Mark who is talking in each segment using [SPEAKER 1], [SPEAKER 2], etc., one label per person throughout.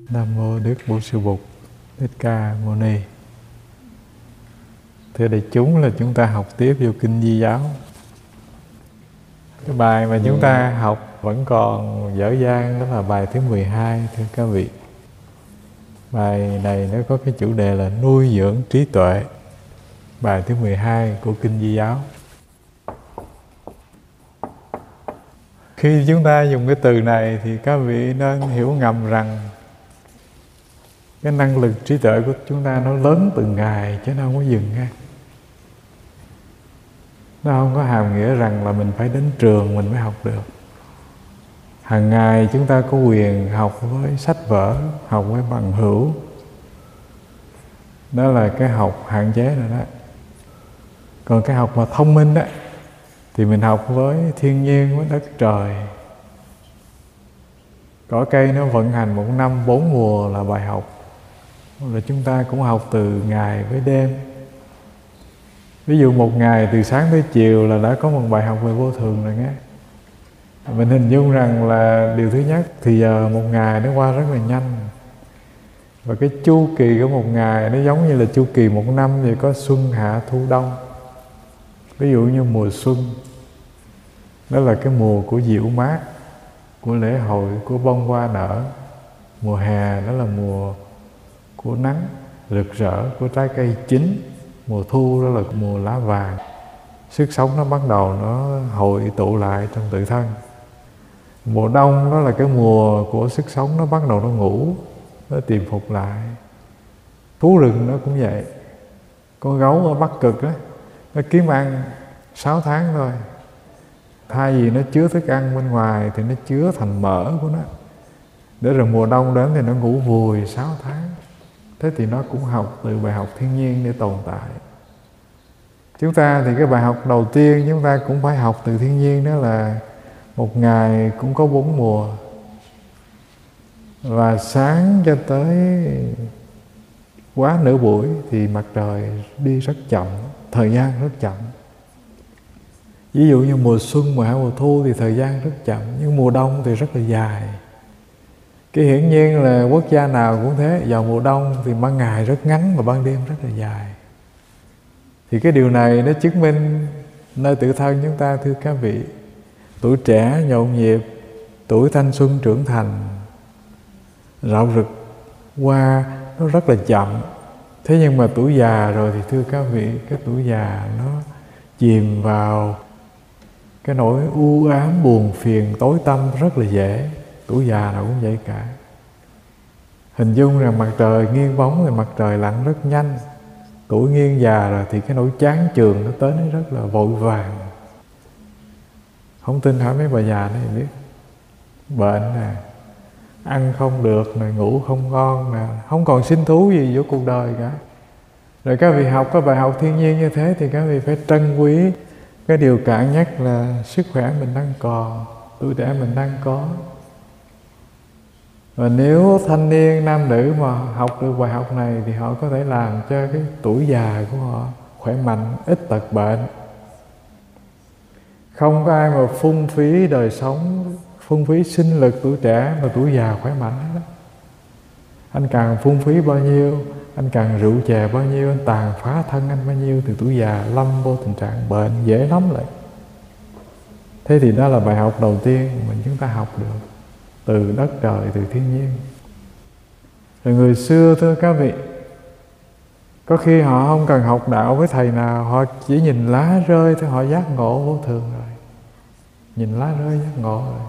[SPEAKER 1] Nam mô Đức Bổn Sư Bụt Thích Ca Mâu Ni. Thưa đại chúng, là chúng ta học tiếp vô Kinh Di Giáo. Cái bài mà chúng ta học vẫn còn dở dang, đó là bài thứ 12, thưa các vị. Bài này nó có cái chủ đề là nuôi dưỡng trí tuệ. Bài thứ 12 của Kinh Di Giáo. Khi chúng ta dùng cái từ này thì các vị nên hiểu ngầm rằng cái năng lực trí tuệ của chúng ta nó lớn từng ngày, chứ nó không có dừng nha. Nó không có hàm nghĩa rằng là mình phải đến trường mình mới học được. Hàng ngày chúng ta có quyền học với sách vở, học với bằng hữu. Đó là cái học hạn chế rồi đó. Còn cái học mà thông minh đó thì mình học với thiên nhiên, với đất trời. Cỏ cây nó vận hành một năm 4 mùa là bài học. Rồi chúng ta cũng học từ ngày với đêm. Ví dụ một ngày từ sáng tới chiều là đã có một bài học về vô thường rồi nghe. Mình hình dung rằng là điều thứ nhất thì giờ một ngày nó qua rất là nhanh. Và cái chu kỳ của một ngày nó giống như là chu kỳ một năm, thì có xuân, hạ, thu, đông. Ví dụ như mùa xuân, đó là cái mùa của dịu mát, của lễ hội, của bông hoa nở. Mùa hè đó là mùa của nắng rực rỡ, của trái cây chín. Mùa thu đó là mùa lá vàng. Sức sống nó bắt đầu nó hội tụ lại trong tự thân. Mùa đông đó là cái mùa của sức sống nó bắt đầu nó ngủ, nó tìm phục lại. Thú rừng nó cũng vậy. Con gấu ở Bắc Cực đó, nó kiếm ăn 6 tháng thôi. Thay vì nó chứa thức ăn bên ngoài thì nó chứa thành mỡ của nó. Để rồi mùa đông đến thì nó ngủ vùi 6 tháng. Thế thì nó cũng học từ bài học thiên nhiên để tồn tại. Chúng ta thì cái bài học đầu tiên chúng ta cũng phải học từ thiên nhiên, đó là một ngày cũng có 4 mùa. Và sáng cho tới quá nửa buổi thì mặt trời đi rất chậm, thời gian rất chậm. Ví dụ như mùa xuân, mùa hạ, mùa thu thì thời gian rất chậm, nhưng mùa đông thì rất là dài. Cái hiển nhiên là quốc gia nào cũng thế, vào mùa đông thì ban ngày rất ngắn và ban đêm rất là dài. Thì cái điều này nó chứng minh nơi tự thân chúng ta, thưa các vị. Tuổi trẻ nhộn nhịp, tuổi thanh xuân trưởng thành rạo rực qua nó rất là chậm. Thế nhưng mà tuổi già rồi thì thưa các vị, cái tuổi già nó chìm vào cái nỗi u ám, buồn phiền, tối tăm rất là dễ. Tuổi già nào cũng vậy cả. Hình dung rằng mặt trời nghiêng bóng thì mặt trời lặn rất nhanh. Tuổi nghiêng già rồi thì cái nỗi chán chường nó tới nó rất là vội vàng. Không tin hỏi mấy bà già này biết. Bệnh nè, ăn không được nè, ngủ không ngon nè, không còn sinh thú gì vô cuộc đời cả. Rồi các vị học cái bài học thiên nhiên như thế thì các vị phải trân quý cái điều cạn nhất là sức khỏe mình đang còn, tuổi trẻ mình đang có. Và nếu thanh niên nam nữ mà học được bài học này thì họ có thể làm cho cái tuổi già của họ khỏe mạnh, ít tật bệnh. Không có ai mà phung phí đời sống, phung phí sinh lực tuổi trẻ mà tuổi già khỏe mạnh hết. Anh càng phung phí bao nhiêu, anh càng rượu chè bao nhiêu, anh tàn phá thân anh bao nhiêu, thì tuổi già lâm vô tình trạng bệnh dễ lắm lại. Thế thì đó là bài học đầu tiên mà chúng ta học được từ đất trời, từ thiên nhiên. Rồi người xưa thưa các vị, có khi họ không cần học đạo với thầy nào, họ chỉ nhìn lá rơi thôi họ giác ngộ vô thường rồi. Nhìn lá rơi giác ngộ rồi.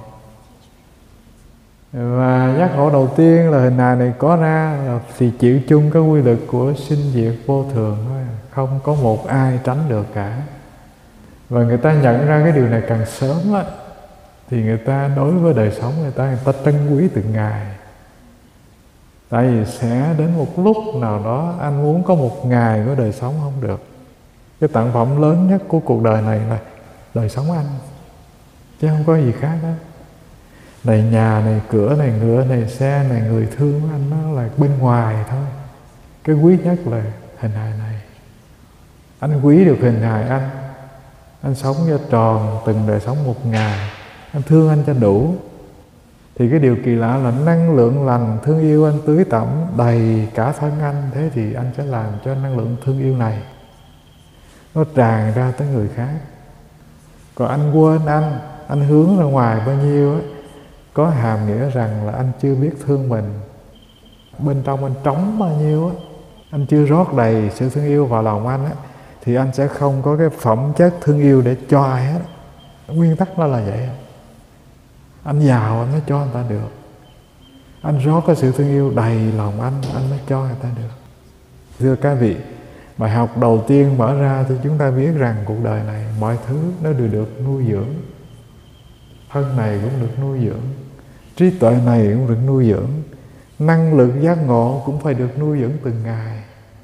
[SPEAKER 1] Và giác ngộ đầu tiên là hình hài này có ra là thì chịu chung cái quy luật của sinh diệt vô thường thôi. Không có một ai tránh được cả. Và người ta nhận ra cái điều này càng sớm á, thì người ta đối với đời sống người ta trân quý từng ngày. Tại vì sẽ đến một lúc nào đó anh muốn có một ngày của đời sống không được. Cái tặng phẩm lớn nhất của cuộc đời này là đời sống anh, chứ không có gì khác đó. Này nhà, này cửa, này ngựa, này xe, này người thương của anh, nó là bên ngoài thôi. Cái quý nhất là hình hài này. Anh quý được hình hài anh sống cho tròn từng đời sống một ngày. Anh thương anh cho đủ. Thì cái điều kỳ lạ là năng lượng lành, thương yêu anh tưới tẩm đầy cả thân anh. Thế thì anh sẽ làm cho năng lượng thương yêu này nó tràn ra tới người khác. Còn anh quên anh hướng ra ngoài bao nhiêu á, có hàm nghĩa rằng là anh chưa biết thương mình. Bên trong anh trống bao nhiêu á, anh chưa rót đầy sự thương yêu vào lòng anh á, thì anh sẽ không có cái phẩm chất thương yêu để cho ai hết. Nguyên tắc nó là vậy. Anh giàu anh mới cho người ta được. Anh rót cái sự thương yêu đầy lòng anh mới cho người ta được. Thưa các vị, bài học đầu tiên mở ra cho chúng ta biết rằng cuộc đời này mọi thứ nó đều được nuôi dưỡng. Thân này cũng được nuôi dưỡng, trí tuệ này cũng được nuôi dưỡng, năng lực giác ngộ cũng phải được nuôi dưỡng từng ngày.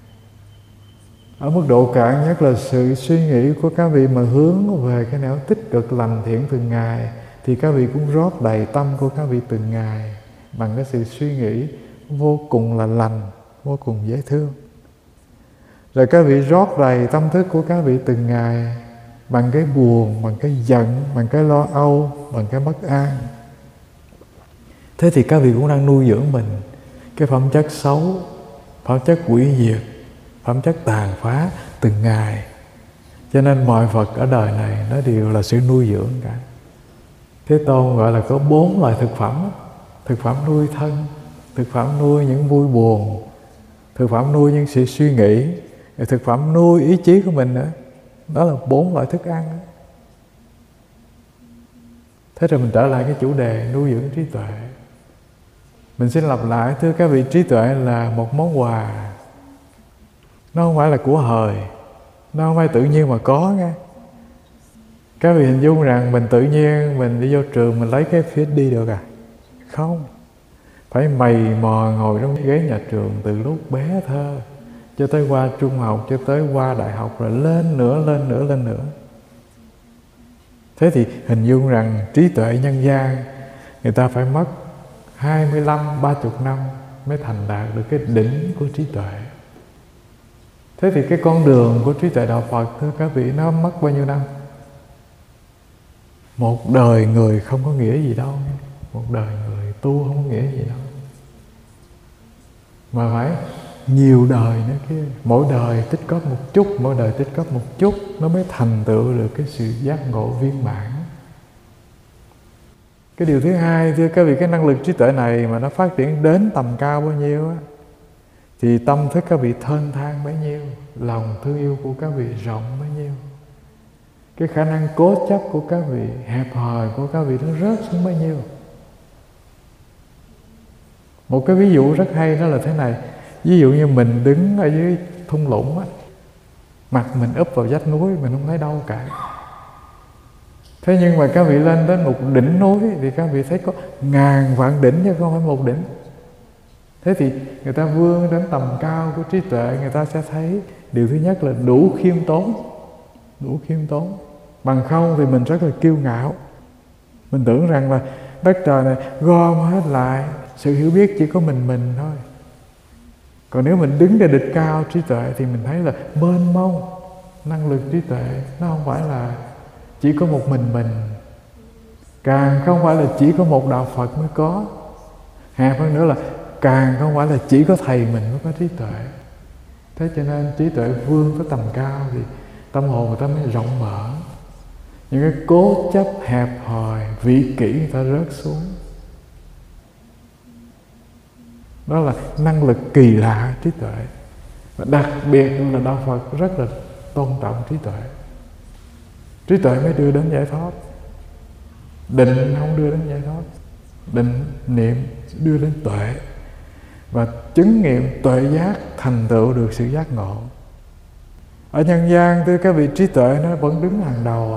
[SPEAKER 1] Ở mức độ cạn nhất là sự suy nghĩ của các vị mà hướng về cái nẻo tích cực lành thiện từng ngày, thì các vị cũng rót đầy tâm của các vị từng ngày bằng cái sự suy nghĩ vô cùng là lành, vô cùng dễ thương. Rồi các vị rót đầy tâm thức của các vị từng ngày bằng cái buồn, bằng cái giận, bằng cái lo âu, bằng cái bất an. Thế thì các vị cũng đang nuôi dưỡng mình cái phẩm chất xấu, phẩm chất hủy diệt, phẩm chất tàn phá từng ngày. Cho nên mọi vật ở đời này nó đều là sự nuôi dưỡng cả. Thế Tôn gọi là có 4 loại thực phẩm. Thực phẩm nuôi thân, thực phẩm nuôi những vui buồn, thực phẩm nuôi những sự suy nghĩ, thực phẩm nuôi ý chí của mình nữa. Đó là 4 loại thức ăn. Thế rồi mình trở lại cái chủ đề nuôi dưỡng trí tuệ. Mình xin lặp lại, thưa các vị, trí tuệ là một món quà. Nó không phải là của hời, nó không phải tự nhiên mà có nghe. Các vị hình dung rằng mình tự nhiên mình đi vô trường mình lấy cái PhD được à? Không. Phải mày mò ngồi trong ghế nhà trường từ lúc bé thơ cho tới qua trung học, cho tới qua đại học, rồi lên nữa. Thế thì hình dung rằng trí tuệ nhân gian người ta phải mất 25-30 năm mới thành đạt được cái đỉnh của trí tuệ. Thế thì cái con đường của trí tuệ đạo Phật, thưa các vị, nó mất bao nhiêu năm? Một đời người không có nghĩa gì đâu. Một đời người tu không có nghĩa gì đâu. Mà phải nhiều đời nữa kia. Mỗi đời tích góp một chút, mỗi đời tích góp một chút, nó mới thành tựu được cái sự giác ngộ viên mãn. Cái điều thứ hai, thưa các vị, cái năng lực trí tuệ này mà nó phát triển đến tầm cao bao nhiêu á, thì tâm thức các vị thênh thang bấy nhiêu, lòng thương yêu của các vị rộng bấy nhiêu. Cái khả năng cố chấp của các vị, hẹp hòi của các vị nó rớt xuống bấy nhiêu. Một cái ví dụ rất hay đó là thế này. Ví dụ như mình đứng ở dưới thung lũng á, mặt mình úp vào vách núi, mình không thấy đâu cả. Thế nhưng mà các vị lên đến một đỉnh núi thì các vị thấy có ngàn vạn đỉnh chứ không phải một đỉnh. Thế thì người ta vươn đến tầm cao của trí tuệ, người ta sẽ thấy điều thứ nhất là đủ khiêm tốn. Đủ khiêm tốn. Bằng không thì mình rất là kiêu ngạo. Mình tưởng rằng là đất trời này gom hết lại, sự hiểu biết chỉ có mình thôi. Còn nếu mình đứng trên đỉnh cao trí tuệ thì mình thấy là mênh mông. Năng lực trí tuệ nó không phải là chỉ có một mình, càng không phải là chỉ có một đạo Phật mới có, hẹp hơn nữa là càng không phải là chỉ có thầy mình mới có trí tuệ. Thế cho nên trí tuệ vươn tới tầm cao thì tâm hồn người ta mới rộng mở. Những cái cố chấp hẹp hòi, vị kỷ người ta rớt xuống. Đó là năng lực kỳ lạ trí tuệ. Và đặc biệt là đạo Phật rất là tôn trọng trí tuệ. Trí tuệ mới đưa đến giải thoát. Định không đưa đến giải thoát. Định, niệm đưa đến tuệ. Và chứng nghiệm tuệ giác thành tựu được sự giác ngộ. Ở nhân gian, thưa các vị, trí tuệ nó vẫn đứng hàng đầu.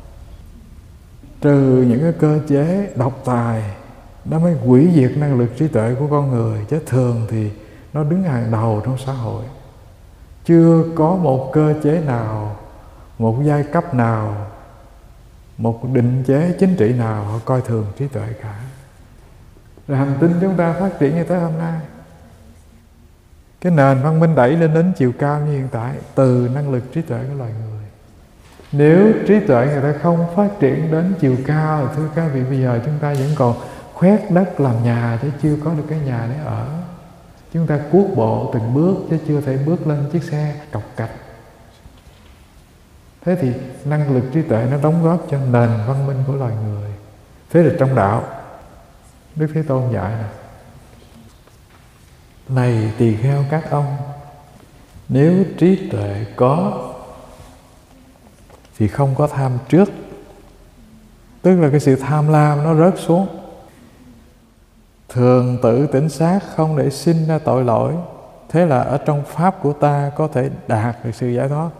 [SPEAKER 1] Trừ những cái cơ chế độc tài, nó mới hủy diệt năng lực trí tuệ của con người. Chứ thường thì nó đứng hàng đầu trong xã hội. Chưa có một cơ chế nào, một giai cấp nào, một định chế chính trị nào họ coi thường trí tuệ cả. Rồi hành tinh chúng ta phát triển như tới hôm nay, cái nền văn minh đẩy lên đến chiều cao như hiện tại từ năng lực trí tuệ của loài người. Nếu trí tuệ người ta không phát triển đến chiều cao, thưa các vị, bây giờ chúng ta vẫn còn khoét đất làm nhà chứ chưa có được cái nhà để ở. Chúng ta cuốc bộ từng bước chứ chưa thể bước lên chiếc xe cọc cạch. Thế thì năng lực trí tuệ nó đóng góp cho nền văn minh của loài người. Thế thì trong đạo, Đức Thế Tôn dạy này tỳ kheo các ông, nếu trí tuệ có thì không có tham trước. Tức là cái sự tham lam nó rớt xuống. Thường tự tỉnh sát, không để sinh ra tội lỗi. Thế là ở trong pháp của ta có thể đạt được sự giải thoát.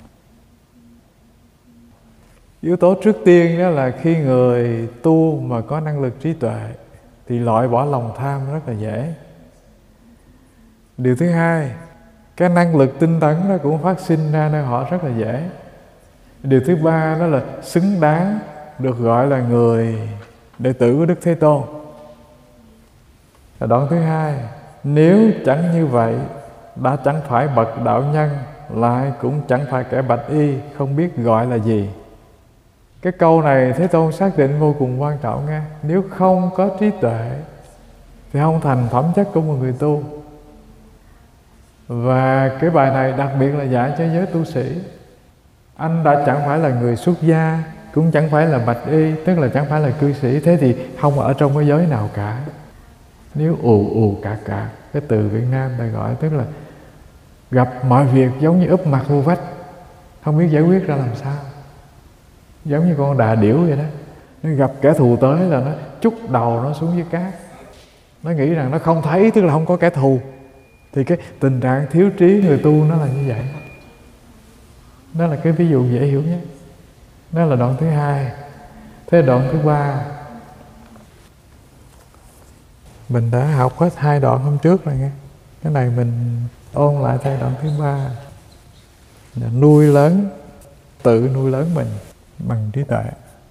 [SPEAKER 1] Yếu tố trước tiên đó là khi người tu mà có năng lực trí tuệ thì loại bỏ lòng tham rất là dễ. Điều thứ hai, cái năng lực tinh tấn nó cũng phát sinh ra nơi họ rất là dễ. Điều thứ ba đó là xứng đáng được gọi là người đệ tử của Đức Thế Tôn. Đoạn thứ hai, nếu chẳng như vậy, đã chẳng phải bậc đạo nhân, lại cũng chẳng phải kẻ bạch y, không biết gọi là gì. Cái câu này Thế Tôn xác định vô cùng quan trọng nghe. Nếu không có trí tuệ thì không thành phẩm chất của một người tu. Và cái bài này đặc biệt là dạy cho giới tu sĩ. Anh đã chẳng phải là người xuất gia, cũng chẳng phải là bạch y, tức là chẳng phải là cư sĩ. Thế thì không ở trong cái giới nào cả. Nếu ù cạc, cái từ Việt Nam ta gọi tức là gặp mọi việc giống như úp mặt vô vách, không biết giải quyết ra làm sao. Giống như con đà điểu vậy đó. Nó gặp kẻ thù tới là nó trút đầu nó xuống dưới cát. Nó nghĩ rằng nó không thấy, tức là không có kẻ thù. Thì cái tình trạng thiếu trí người tu nó là như vậy. Đó là cái ví dụ dễ hiểu nhất. Đó là đoạn thứ hai. Thế đoạn thứ ba, mình đã học hết 2 đoạn hôm trước rồi nghe. Cái này mình ôn lại theo đoạn thứ ba, là nuôi lớn, tự nuôi lớn mình bằng trí tuệ.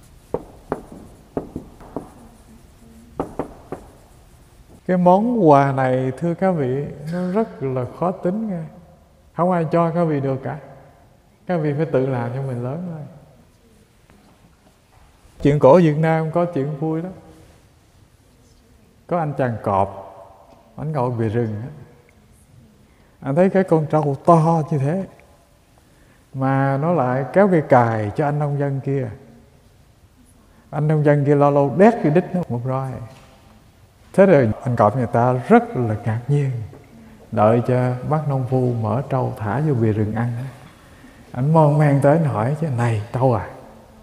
[SPEAKER 1] Cái món quà này thưa các vị, nó rất là khó tính nghe. Không ai cho các vị được cả. Các vị phải tự làm cho mình lớn thôi. Chuyện cổ Việt Nam có chuyện vui lắm. Có anh chàng cọp, anh ngồi về rừng á. Anh thấy cái con trâu to như thế mà nó lại kéo cây cài cho anh nông dân kia. Anh nông dân kia lo lâu đét cái đít nó một roi. Thế rồi anh cọp người ta rất là ngạc nhiên, đợi cho bác nông phu mở trâu thả vô bìa rừng ăn. Anh mon men tới anh hỏi chứ, này trâu à,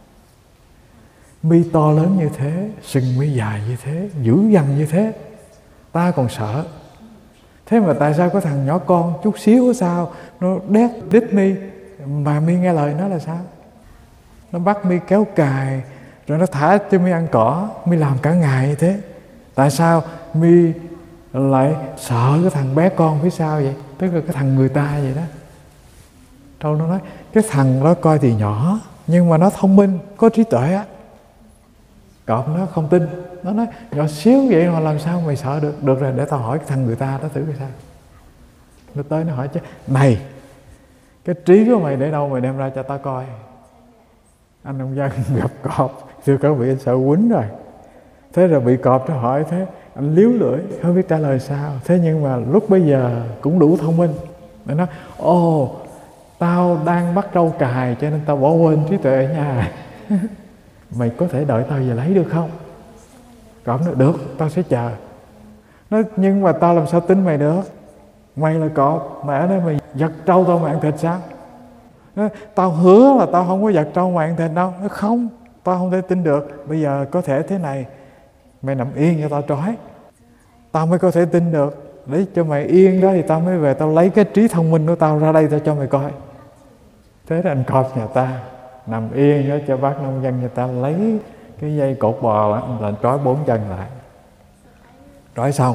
[SPEAKER 1] mi to lớn như thế, sừng mi dài như thế, dữ dằn như thế, ta còn sợ. Thế mà tại sao có thằng nhỏ con chút xíu sao nó đét đít mi mà mi nghe lời nó là sao? Nó bắt mi kéo cài rồi nó thả cho mi ăn cỏ, mi làm cả ngày như thế. Tại sao mi lại sợ cái thằng bé con phía sau vậy? Tức là cái thằng người ta vậy đó. Trâu nó nói, cái thằng đó coi thì nhỏ nhưng mà nó thông minh, có trí tuệ á. Cọp nó không tin, nó nói nhỏ xíu vậy mà làm sao mày sợ được? Được rồi, để tao hỏi cái thằng người ta đó thử coi sao. Nó tới nó hỏi chứ, này, cái trí của mày để đâu mày đem ra cho tao coi. Anh nông dân gặp cọp, thưa các vị, anh sợ quýnh rồi. Thế rồi bị cọp nó hỏi thế, anh liếu lưỡi, không biết trả lời sao. Thế nhưng mà lúc bây giờ cũng đủ thông minh. Nó nói, ồ, tao đang bắt trâu cài cho nên tao bỏ quên trí tuệ ở nhà. Mày có thể đợi tao về lấy được không? Cọp nói, được, tao sẽ chờ. Nói, nhưng mà tao làm sao tin mày được? Mày là cọp, mày ở đây mày giật trâu tao mà ăn thịt sao? Nói, tao hứa là tao không có giật trâu mà ăn thịt đâu. Nói, không, tao không thể tin được. Bây giờ có thể thế này, mày nằm yên cho tao trói, tao mới có thể tin được. Để cho mày yên đó thì tao mới về, tao lấy cái trí thông minh của tao ra đây tao cho mày coi. Thế là anh cọp nhà ta nằm yên đó, cho bác nông dân người ta lấy cái dây cột bò là trói 4 chân lại. Trói xong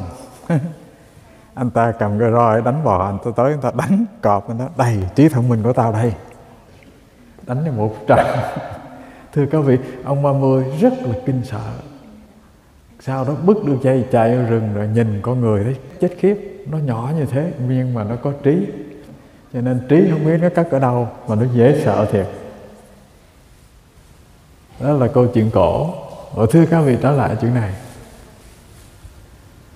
[SPEAKER 1] anh ta cầm cái roi đánh bò, anh ta tới anh ta đánh cọp, anh ta đây, trí thông minh của tao đây, đánh cho một trận. Thưa các vị, ông 30 rất là kinh sợ. Sau đó bứt được dây chạy vào rừng rồi nhìn con người thấy chết khiếp, nó nhỏ như thế nhưng mà nó có trí, cho nên trí không biết nó cất ở đâu mà nó dễ sợ thiệt. Đó là câu chuyện cổ. Thưa các vị, trở lại chuyện này,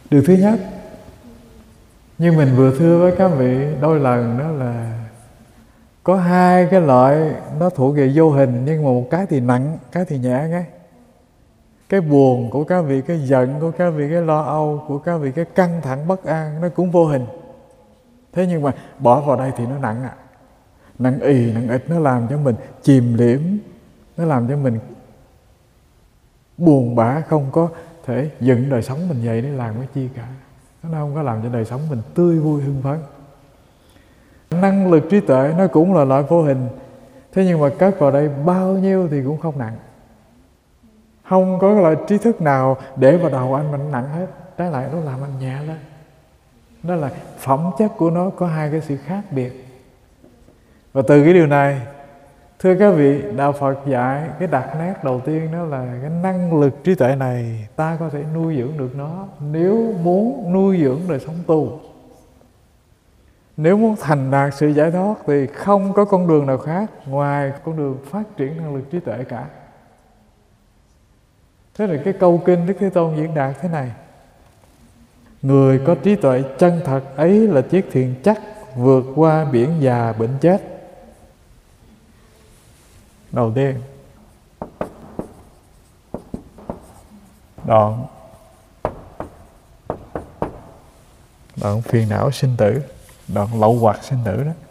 [SPEAKER 1] Điều thứ nhất, như mình vừa thưa với các vị đôi lần, đó là có hai cái loại nó thuộc về vô hình, nhưng mà một cái thì nặng, cái thì nhẹ nghe. Cái buồn của các vị, cái giận của các vị, cái lo âu của các vị, cái căng thẳng bất an, nó cũng vô hình. Thế nhưng mà bỏ vào đây thì nó nặng ạ. Nặng ì, nặng ịch, nó làm cho mình chìm liễm, nó làm cho mình buồn bã, không có thể dựng đời sống mình dậy để làm cái chi cả. Nó không có làm cho đời sống mình tươi vui hưng phấn. Năng lực trí tuệ nó cũng là loại vô hình, thế nhưng mà cất vào đây bao nhiêu thì cũng không nặng. Không có loại trí thức nào để vào đầu anh mình nặng hết. Trái lại nó làm anh nhẹ lên. Đó là phẩm chất của nó có hai cái sự khác biệt. Và từ cái điều này, thưa các vị, Đạo Phật dạy cái đặc nét đầu tiên đó là cái năng lực trí tuệ này ta có thể nuôi dưỡng được nó nếu muốn nuôi dưỡng đời sống tu. Nếu muốn thành đạt sự giải thoát thì không có con đường nào khác ngoài con đường phát triển năng lực trí tuệ cả. Thế là cái câu kinh Đức Thế Tôn diễn đạt thế này: người có trí tuệ chân thật ấy là chiếc thuyền chắc vượt qua biển già bệnh chết. Đầu tiên, đoạn phiền não sinh tử, đoạn lậu hoặc sinh tử đó.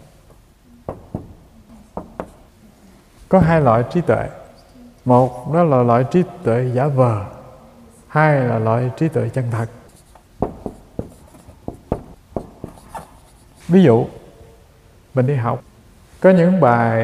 [SPEAKER 1] Có hai loại trí tuệ. Một đó là loại trí tuệ giả vờ, hai là loại trí tuệ chân thật. Ví dụ mình đi học, có những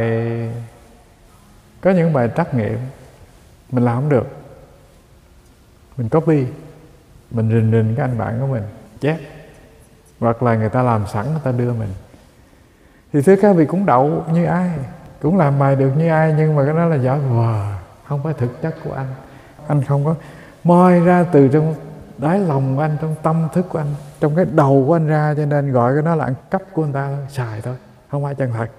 [SPEAKER 1] bài trắc nghiệm mình làm không được, mình copy, mình rình cái anh bạn của mình chép, hoặc là người ta làm sẵn người ta đưa mình. Thì thưa các vị, cũng đậu như ai, cũng làm bài được như ai, nhưng mà cái đó là giả vờ, không phải thực chất của anh. Anh không có moi ra từ trong đáy lòng của anh, trong tâm thức của anh, trong cái đầu của anh ra, cho nên gọi cái đó là ăn cắp của người ta thôi, xài thôi, không phải chân thật.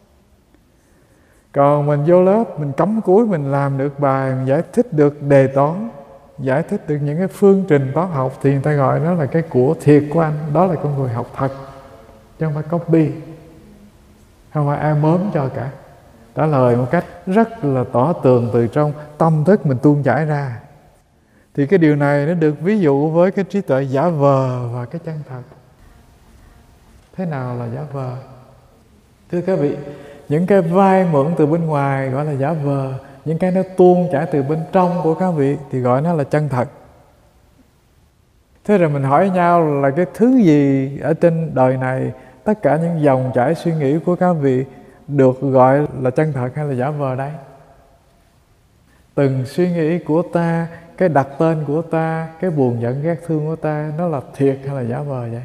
[SPEAKER 1] Còn mình vô lớp, mình cắm cúi, mình làm được bài, mình giải thích được đề toán, giải thích được những cái phương trình toán học, thì người ta gọi đó là cái của thiệt của anh. Đó là con người học thật, chứ không phải copy, không phải ai mớm cho cả. Trả lời một cách rất là tỏ tường từ trong tâm thức mình tuôn chảy ra. Thì cái điều này nó được ví dụ với cái trí tuệ giả vờ và cái chân thật. Thế nào là giả vờ? Thưa các vị, những cái vai mượn từ bên ngoài gọi là giả vờ, những cái nó tuôn chảy từ bên trong của các vị thì gọi nó là chân thật. Thế rồi mình hỏi nhau là cái thứ gì ở trên đời này, tất cả những dòng chảy suy nghĩ của các vị được gọi là chân thật hay là giả vờ đây? Từng suy nghĩ của ta, cái đặt tên của ta, cái buồn giận ghét thương của ta, nó là thiệt hay là giả vờ vậy?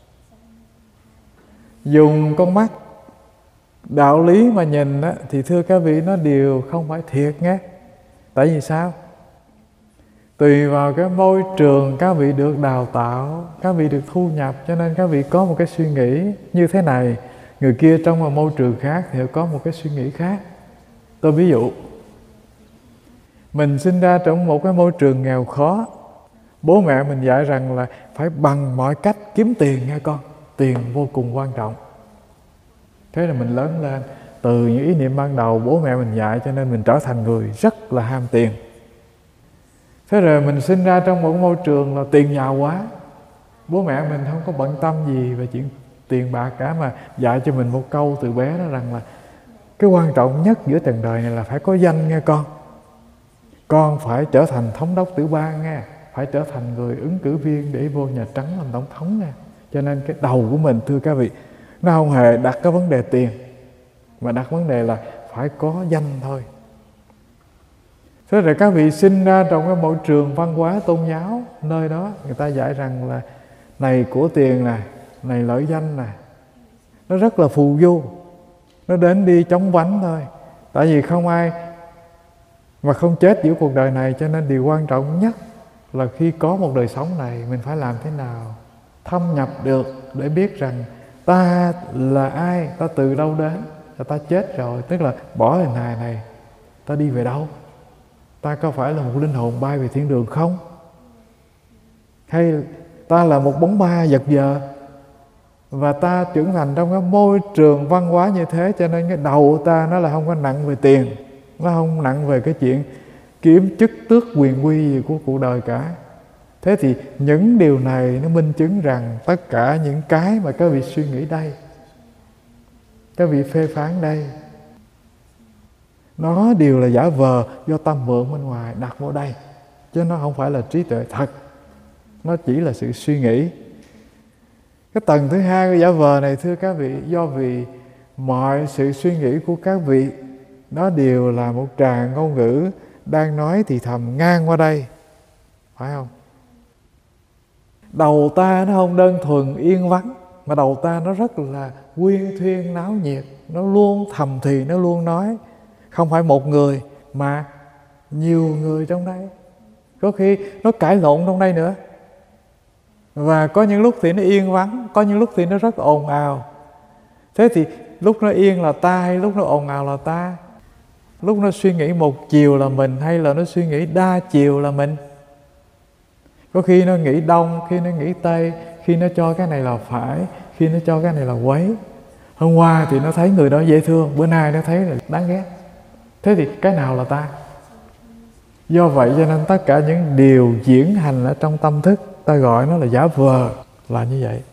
[SPEAKER 1] Dùng con mắt đạo lý mà nhìn á, thì thưa các vị, nó đều không phải thiệt nghe. Tại vì sao? Tùy vào cái môi trường các vị được đào tạo, các vị được thu nhập, cho nên các vị có một cái suy nghĩ như thế này. Người kia trong một môi trường khác thì có một cái suy nghĩ khác. Tôi ví dụ, mình sinh ra trong một cái môi trường nghèo khó, bố mẹ mình dạy rằng là phải bằng mọi cách kiếm tiền nha con, tiền vô cùng quan trọng. Thế là mình lớn lên, từ những ý niệm ban đầu bố mẹ mình dạy, cho nên mình trở thành người rất là ham tiền. Thế rồi mình sinh ra trong một môi trường là tiền giàu quá, bố mẹ mình không có bận tâm gì về chuyện tiền bạc cả, mà dạy cho mình một câu từ bé đó rằng là cái quan trọng nhất giữa trần đời này là phải có danh nghe con. Con phải trở thành thống đốc tiểu bang nghe, phải trở thành người ứng cử viên để vô Nhà Trắng làm tổng thống nghe. Cho nên cái đầu của mình, thưa các vị, nó không hề đặt cái vấn đề tiền, mà đặt vấn đề là phải có danh thôi. Thế rồi các vị sinh ra trong cái môi trường văn hóa tôn giáo, nơi đó người ta dạy rằng là này của tiền nè, này lợi danh nè, nó rất là phù du, nó đến đi chóng vánh thôi. Tại vì không ai mà không chết giữa cuộc đời này, cho nên điều quan trọng nhất là khi có một đời sống này, mình phải làm thế nào thâm nhập được để biết rằng ta là ai, ta từ đâu đến, và ta chết rồi, tức là bỏ hình hài này, ta đi về đâu? Ta có phải là một linh hồn bay về thiên đường không? Hay Ta là một bóng ma vật vờ, và ta trưởng thành trong cái môi trường văn hóa như thế, cho nên cái đầu ta nó là không có nặng về tiền, nó không nặng về cái chuyện kiếm chức tước quyền quy gì của cuộc đời cả. Thế thì những điều này nó minh chứng rằng tất cả những cái mà các vị suy nghĩ đây, các vị phê phán đây, nó đều là giả vờ do ta mượn bên ngoài đặt vào đây, chứ nó không phải là trí tuệ thật. Nó chỉ là sự suy nghĩ. Cái tầng thứ hai của giả vờ này, thưa các vị, do vì mọi sự suy nghĩ của các vị nó đều là một tràng ngôn ngữ đang nói thì thầm ngang qua đây, phải không? Đầu ta nó không đơn thuần yên vắng, mà đầu ta nó rất là quyên thuyên náo nhiệt, nó luôn thầm thì, nó luôn nói. Không phải một người mà nhiều người trong đây, có khi nó cãi lộn trong đây nữa. Và có những lúc thì nó yên vắng, có những lúc thì nó rất ồn ào. Thế thì lúc nó yên là ta hay lúc nó ồn ào là ta? Lúc nó suy nghĩ một chiều là mình hay là nó suy nghĩ đa chiều là mình? Có khi nó nghĩ đông, khi nó nghĩ tây, khi nó cho cái này là phải, khi nó cho cái này là quấy. Hôm qua thì nó thấy người đó dễ thương, bữa nay nó thấy là đáng ghét. Thế thì cái nào là ta? Do vậy cho nên tất cả những điều diễn hành ở trong tâm thức, ta gọi nó là giả vờ, là như vậy.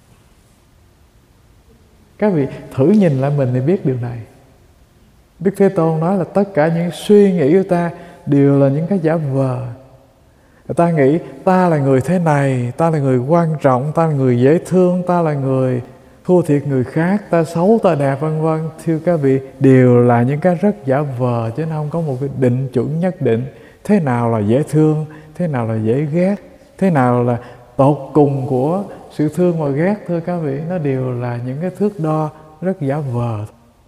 [SPEAKER 1] Các vị thử nhìn lại mình thì biết điều này. Đức Thế Tôn nói là tất cả những suy nghĩ của ta đều là những cái giả vờ. Ta nghĩ ta là người thế này, ta là người quan trọng, ta là người dễ thương, ta là người thua thiệt người khác, ta xấu, ta đẹp, vân vân. Thưa các vị, đều là những cái rất giả vờ, chứ không có một cái định chuẩn nhất định. Thế nào là dễ thương, thế nào là dễ ghét, thế nào là tột cùng của sự thương và ghét, thưa các vị, nó đều là những cái thước đo rất giả vờ.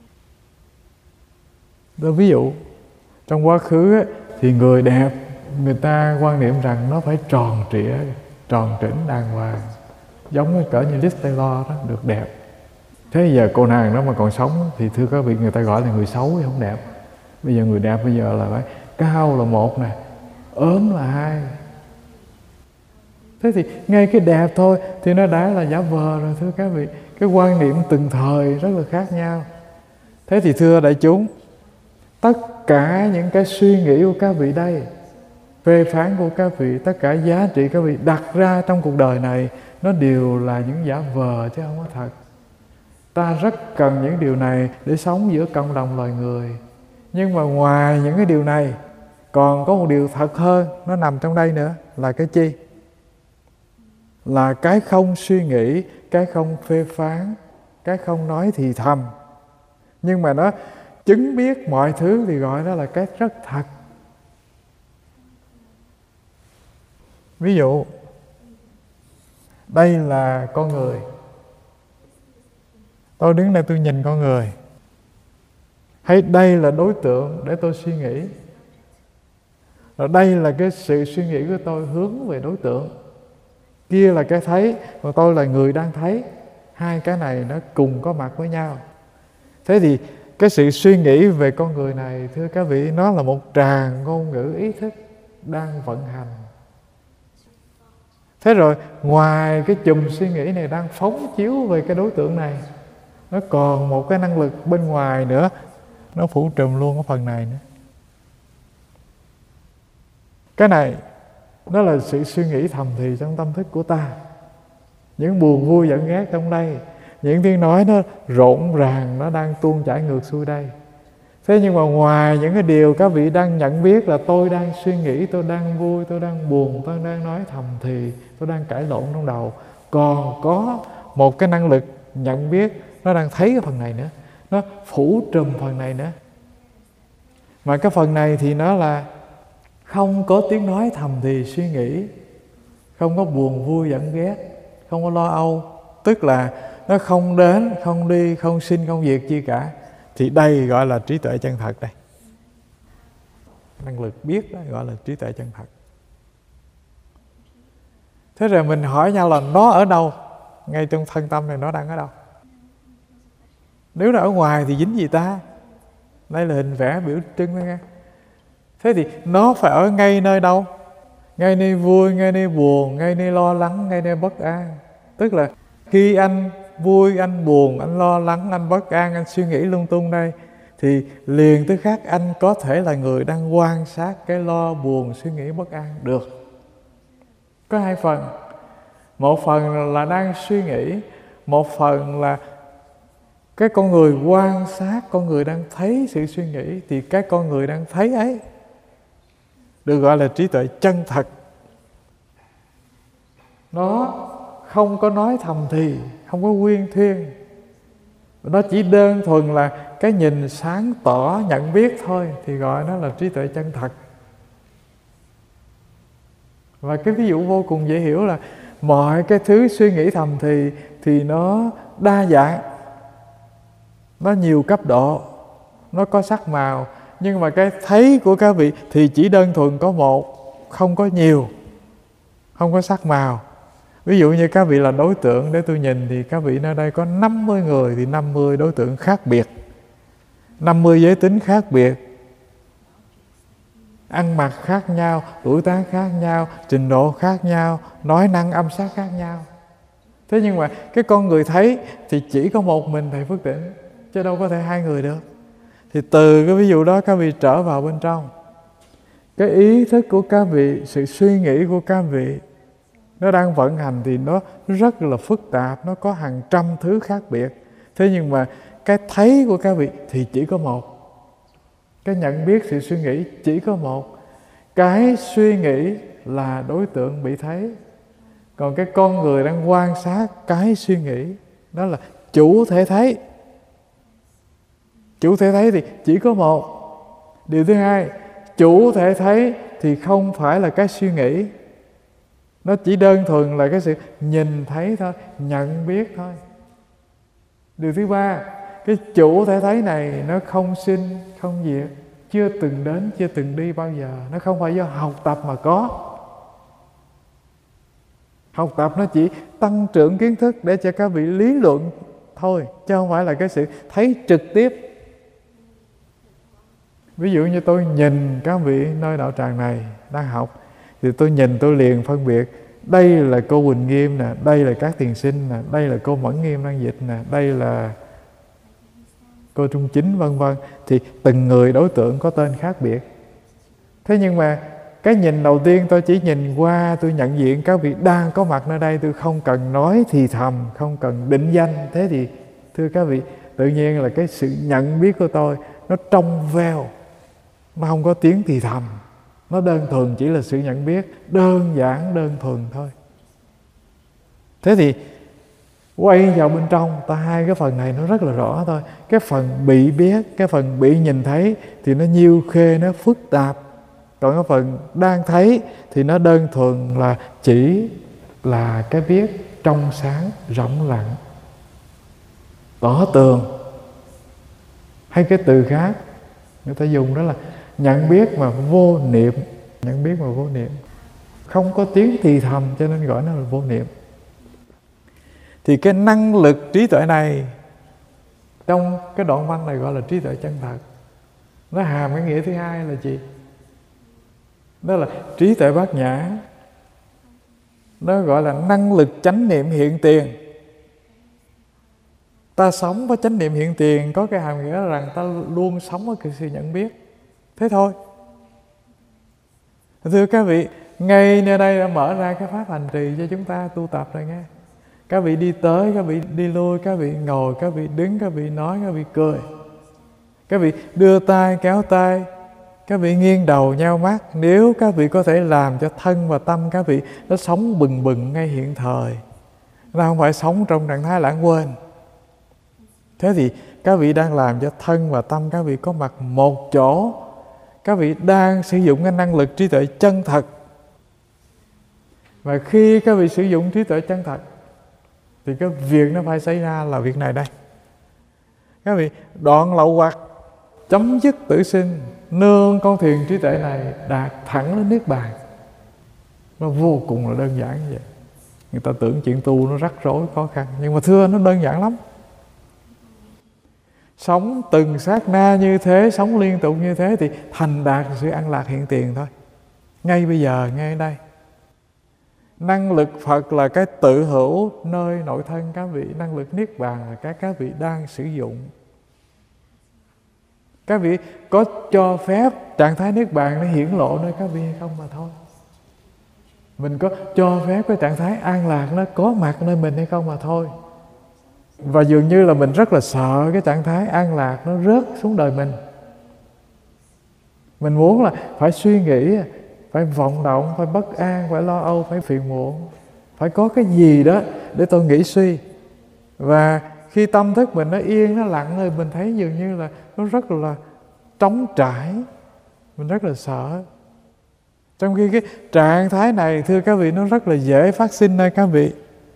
[SPEAKER 1] Ví dụ, trong quá khứ ấy, thì người đẹp, người ta quan niệm rằng nó phải tròn trịa, tròn trĩnh, đàng hoàng, giống như cỡ như Liz Taylor đó, được đẹp. Thế giờ cô nàng đó mà còn sống thì thưa các vị, người ta gọi là người xấu chứ không đẹp. Bây giờ người đẹp bây giờ là phải cao là một nè, ốm là hai. Thế thì ngay cái đẹp thôi thì nó đã là giả vờ rồi, thưa các vị. Cái quan niệm từng thời rất là khác nhau. Thế thì thưa đại chúng, tất cả những cái suy nghĩ của các vị đây, phê phán của các vị, tất cả giá trị các vị đặt ra trong cuộc đời này, nó đều là những giả vờ chứ không có thật. Ta rất cần những điều này để sống giữa cộng đồng loài người. Nhưng mà ngoài những cái điều này, còn có một điều thật hơn, nó nằm trong đây nữa, là cái chi? Là cái không suy nghĩ, cái không phê phán, cái không nói thì thầm. Nhưng mà nó chứng biết mọi thứ thì gọi đó là cái rất thật. Ví dụ, đây là con người. Tôi đứng đây tôi nhìn con người. Hay đây là đối tượng để tôi suy nghĩ. Rồi đây là cái sự suy nghĩ của tôi hướng về đối tượng. Kia là cái thấy, còn tôi là người đang thấy. Hai cái này nó cùng có mặt với nhau. Thế thì cái sự suy nghĩ về con người này, thưa các vị, nó là một tràng ngôn ngữ ý thức đang vận hành. Thế rồi ngoài cái chùm suy nghĩ này đang phóng chiếu về cái đối tượng này, nó còn một cái năng lực bên ngoài nữa, nó phủ trùm luôn cái phần này nữa. Cái này nó là sự suy nghĩ thầm thì trong tâm thức của ta. Những buồn vui giận ghét trong đây, những tiếng nói nó rộn ràng, nó đang tuôn chảy ngược xuôi đây. Thế nhưng mà ngoài những cái điều các vị đang nhận biết là tôi đang suy nghĩ, tôi đang vui, tôi đang buồn, tôi đang nói thầm thì, tôi đang cãi lộn trong đầu, còn có một cái năng lực nhận biết, nó đang thấy cái phần này nữa, nó phủ trùm phần này nữa. Mà cái phần này thì nó là không có tiếng nói thầm thì suy nghĩ, không có buồn vui giận ghét, không có lo âu, tức là nó không đến, không đi, không sinh, không diệt chi cả. Thì đây gọi là trí tuệ chân thật đây. Năng lực biết đó gọi là trí tuệ chân thật. Thế rồi mình hỏi nhau là nó ở đâu? Ngay trong thân tâm này nó đang ở đâu? Nếu nó ở ngoài thì dính gì ta? Đây là hình vẽ biểu trưng thôi nghe. Thế thì nó phải ở ngay nơi đâu? ngay nơi vui, ngay nơi buồn, ngay nơi lo lắng, ngay nơi bất an. Tức là khi anh vui, anh buồn, anh lo lắng, anh bất an, anh suy nghĩ lung tung đây, thì liền tức khắc anh có thể là người đang quan sát cái lo buồn, suy nghĩ bất an được. Có hai phần. Một phần là đang suy nghĩ, một phần là cái con người quan sát, con người đang thấy sự suy nghĩ, thì cái con người đang thấy ấy được gọi là trí tuệ chân thật. Nó không có nói thầm thì, không có huyên thuyên, nó chỉ đơn thuần là cái nhìn sáng tỏ, nhận biết thôi, thì gọi nó là trí tuệ chân thật. Và cái ví dụ vô cùng dễ hiểu là mọi cái thứ suy nghĩ thầm thì nó đa dạng, nó nhiều cấp độ, nó có sắc màu. Nhưng mà cái thấy của các vị thì chỉ đơn thuần có một, không có nhiều, không có sắc màu. Ví dụ như các vị là đối tượng để tôi nhìn, thì các vị nơi đây có 50 người thì 50 đối tượng khác biệt, 50 giới tính khác biệt, ăn mặc khác nhau, tuổi tác khác nhau, trình độ khác nhau, nói năng âm sắc khác nhau. Thế nhưng mà cái con người thấy thì chỉ có một mình thầy Phước Tịnh, chứ đâu có thể hai người được. Thì từ cái ví dụ đó các vị trở vào bên trong, cái ý thức của các vị, sự suy nghĩ của các vị nó đang vận hành thì nó rất là phức tạp, nó có hàng trăm thứ khác biệt. Thế nhưng mà cái thấy của các vị thì chỉ có một, cái nhận biết sự suy nghĩ chỉ có một. Cái suy nghĩ là đối tượng bị thấy, còn cái con người đang quan sát cái suy nghĩ đó là chủ thể thấy. Chủ thể thấy thì chỉ có một. Điều thứ hai, chủ thể thấy thì không phải là cái suy nghĩ, nó chỉ đơn thuần là cái sự nhìn thấy thôi, nhận biết thôi. Điều thứ ba, cái chủ thể thấy này nó không sinh, không diệt, chưa từng đến, chưa từng đi bao giờ. Nó không phải do học tập mà có. Học tập nó chỉ tăng trưởng kiến thức để cho các vị lý luận thôi, chứ không phải là cái sự thấy trực tiếp. Ví dụ như tôi nhìn các vị nơi đạo tràng này đang học, thì tôi nhìn tôi liền phân biệt đây là cô Quỳnh Nghiêm nè, đây là các thiền sinh nè, đây là cô Mẫn Nghiêm đang dịch nè, đây là cô Trung Chính vân vân. Thì từng người đối tượng có tên khác biệt. Thế nhưng mà cái nhìn đầu tiên tôi chỉ nhìn qua, tôi nhận diện các vị đang có mặt nơi đây, tôi không cần nói thì thầm, không cần định danh. Thế thì thưa các vị, tự nhiên là cái sự nhận biết của tôi nó trong veo, nó không có tiếng thì thầm, nó đơn thuần chỉ là sự nhận biết, đơn giản, đơn thuần thôi. Thế thì quay vào bên trong, ta hai cái phần này nó rất là rõ thôi. Cái phần bị biết, cái phần bị nhìn thấy thì nó nhiêu khê, nó phức tạp. Còn cái phần đang thấy thì nó đơn thuần là chỉ là cái biết trong sáng, rộng lặng, tỏ tường. Hay cái từ khác người ta dùng đó là nhận biết mà vô niệm. Nhận biết mà vô niệm, không có tiếng thì thầm, cho nên gọi nó là vô niệm. Thì cái năng lực trí tuệ này trong cái đoạn văn này gọi là trí tuệ chân thật. Nó hàm cái nghĩa thứ hai là gì? Đó là trí tuệ bát nhã. Nó gọi là năng lực chánh niệm hiện tiền. Ta sống với chánh niệm hiện tiền có cái hàm nghĩa rằng ta luôn sống với cái sự nhận biết. Thế thôi. Thưa các vị, ngay nơi đây đã mở ra cái pháp hành trì cho chúng ta tu tập rồi nghe. Các vị đi tới, các vị đi lui, các vị ngồi, các vị đứng, các vị nói, các vị cười. Các vị đưa tay, kéo tay, các vị nghiêng đầu, nheo mắt. Nếu các vị có thể làm cho thân và tâm các vị nó sống bừng bừng ngay hiện thời, nó không phải sống trong trạng thái lãng quên. Thế thì các vị đang làm cho thân và tâm các vị có mặt một chỗ. Các vị đang sử dụng cái năng lực trí tuệ chân thật. Và khi các vị sử dụng trí tuệ chân thật thì cái việc nó phải xảy ra là việc này đây. Các vị đoạn lậu hoặc, chấm dứt tử sinh, nương con thuyền trí tuệ này đạt thẳng đến Niết Bàn. Nó vô cùng là đơn giản như vậy. Người ta tưởng chuyện tu nó rắc rối khó khăn, nhưng mà thưa nó đơn giản lắm. Sống từng sát na như thế, sống liên tục như thế thì thành đạt sự an lạc hiện tiền thôi. Ngay bây giờ, ngay đây. Năng lực Phật là cái tự hữu nơi nội thân các vị. Năng lực Niết Bàn là các vị đang sử dụng. Các vị có cho phép trạng thái Niết Bàn nó hiển lộ nơi các vị hay không mà thôi. Mình có cho phép cái trạng thái an lạc nó có mặt nơi mình hay không mà thôi. Và dường như là mình rất là sợ cái trạng thái an lạc nó rớt xuống đời mình. Mình muốn là phải suy nghĩ, phải vọng động, phải bất an, phải lo âu, phải phiền muộn, phải có cái gì đó để tôi nghĩ suy. Và khi tâm thức mình nó yên, nó lặng rồi, mình thấy dường như là nó rất là trống trải. Mình rất là sợ. Trong khi cái trạng thái này, thưa các vị, nó rất là dễ phát sinh nơi các vị.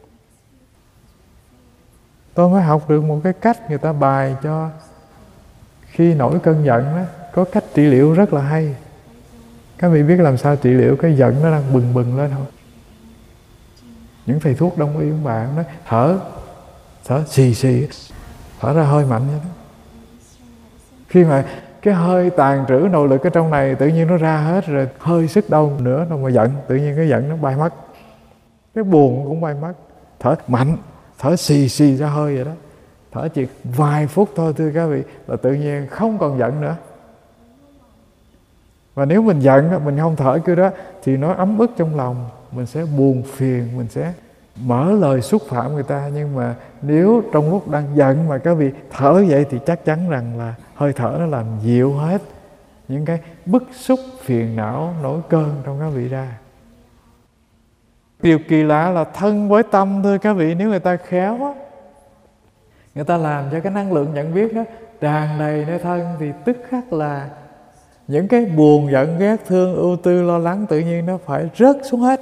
[SPEAKER 1] Tôi mới học được một cái cách người ta bài cho khi nổi cơn giận đó, có cách trị liệu rất là hay. Các vị biết làm sao trị liệu cái giận nó đang bừng bừng lên không? Những thầy thuốc đông y của bạn nói thở xì xì, thở ra hơi mạnh vậy đó. Khi mà cái hơi tàn trữ nội lực ở trong này tự nhiên nó ra hết rồi, hơi sức đâu nữa đâu mà giận, tự nhiên cái giận nó bay mất, cái buồn cũng bay mất. Thở mạnh, thở xì xì ra hơi vậy đó, thở chỉ vài phút thôi thưa các vị là tự nhiên không còn giận nữa. Và nếu mình giận, mình không thở kiểu đó thì nó ấm ức trong lòng, mình sẽ buồn phiền, mình sẽ mở lời xúc phạm người ta. Nhưng mà nếu trong lúc đang giận mà các vị thở vậy thì chắc chắn rằng là hơi thở nó làm dịu hết những cái bức xúc phiền não nổi cơn trong các vị ra. Điều kỳ lạ là thân với tâm thưa các vị, nếu người ta khéo á, người ta làm cho cái năng lượng nhận biết đó tràn đầy nơi thân thì tức khắc là những cái buồn giận ghét thương ưu tư lo lắng tự nhiên nó phải rớt xuống hết.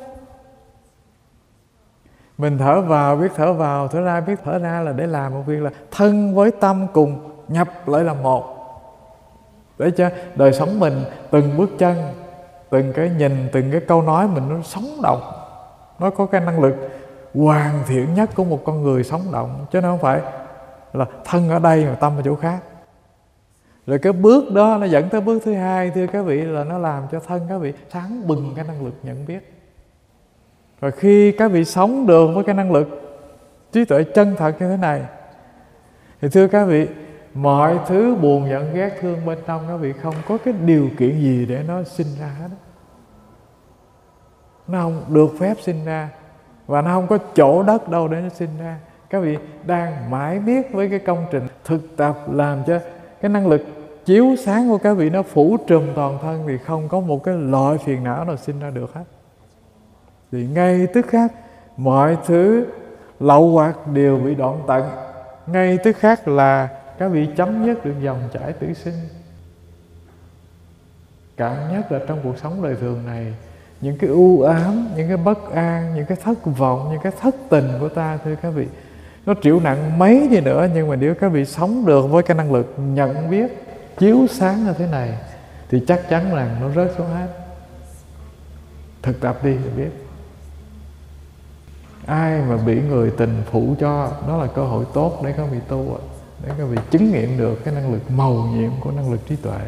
[SPEAKER 1] Mình thở vào biết thở vào, thở ra biết thở ra là để làm một việc là thân với tâm cùng nhập lại làm một. Để cho đời sống mình từng bước chân, từng cái nhìn, từng cái câu nói mình nó sống động. Nó có cái năng lực hoàn thiện nhất của một con người sống động. Chứ nó không phải là thân ở đây mà tâm ở chỗ khác. Rồi cái bước đó nó dẫn tới bước thứ hai thưa các vị, là nó làm cho thân các vị sáng bừng cái năng lực nhận biết. Rồi khi các vị sống được với cái năng lực trí tuệ chân thật như thế này thì thưa các vị, mọi thứ buồn giận ghét thương bên trong các vị không có cái điều kiện gì để nó sinh ra hết. Nó không được phép sinh ra, và nó không có chỗ đất đâu để nó sinh ra. Các vị đang mãi miết với cái công trình thực tập làm cho cái năng lực chiếu sáng của các vị nó phủ trùm toàn thân thì không có một cái loại phiền não nào sinh ra được hết. Thì ngay tức khắc mọi thứ lậu hoặc đều bị đoạn tận. Ngay tức khắc là các vị chấm dứt được dòng chảy tử sinh. Cạn nhất là trong cuộc sống đời thường này, những cái u ám, những cái bất an, những cái thất vọng, những cái thất tình của ta thưa các vị, nó chịu nặng mấy đi nữa, nhưng mà nếu các vị sống được với cái năng lực nhận biết chiếu sáng như thế này thì chắc chắn rằng nó rớt xuống hết. Thực tập đi thì biết. Ai mà bị người tình phụ cho, đó là cơ hội tốt để các vị tu, để các vị chứng nghiệm được cái năng lực mầu nhiệm của năng lực trí tuệ.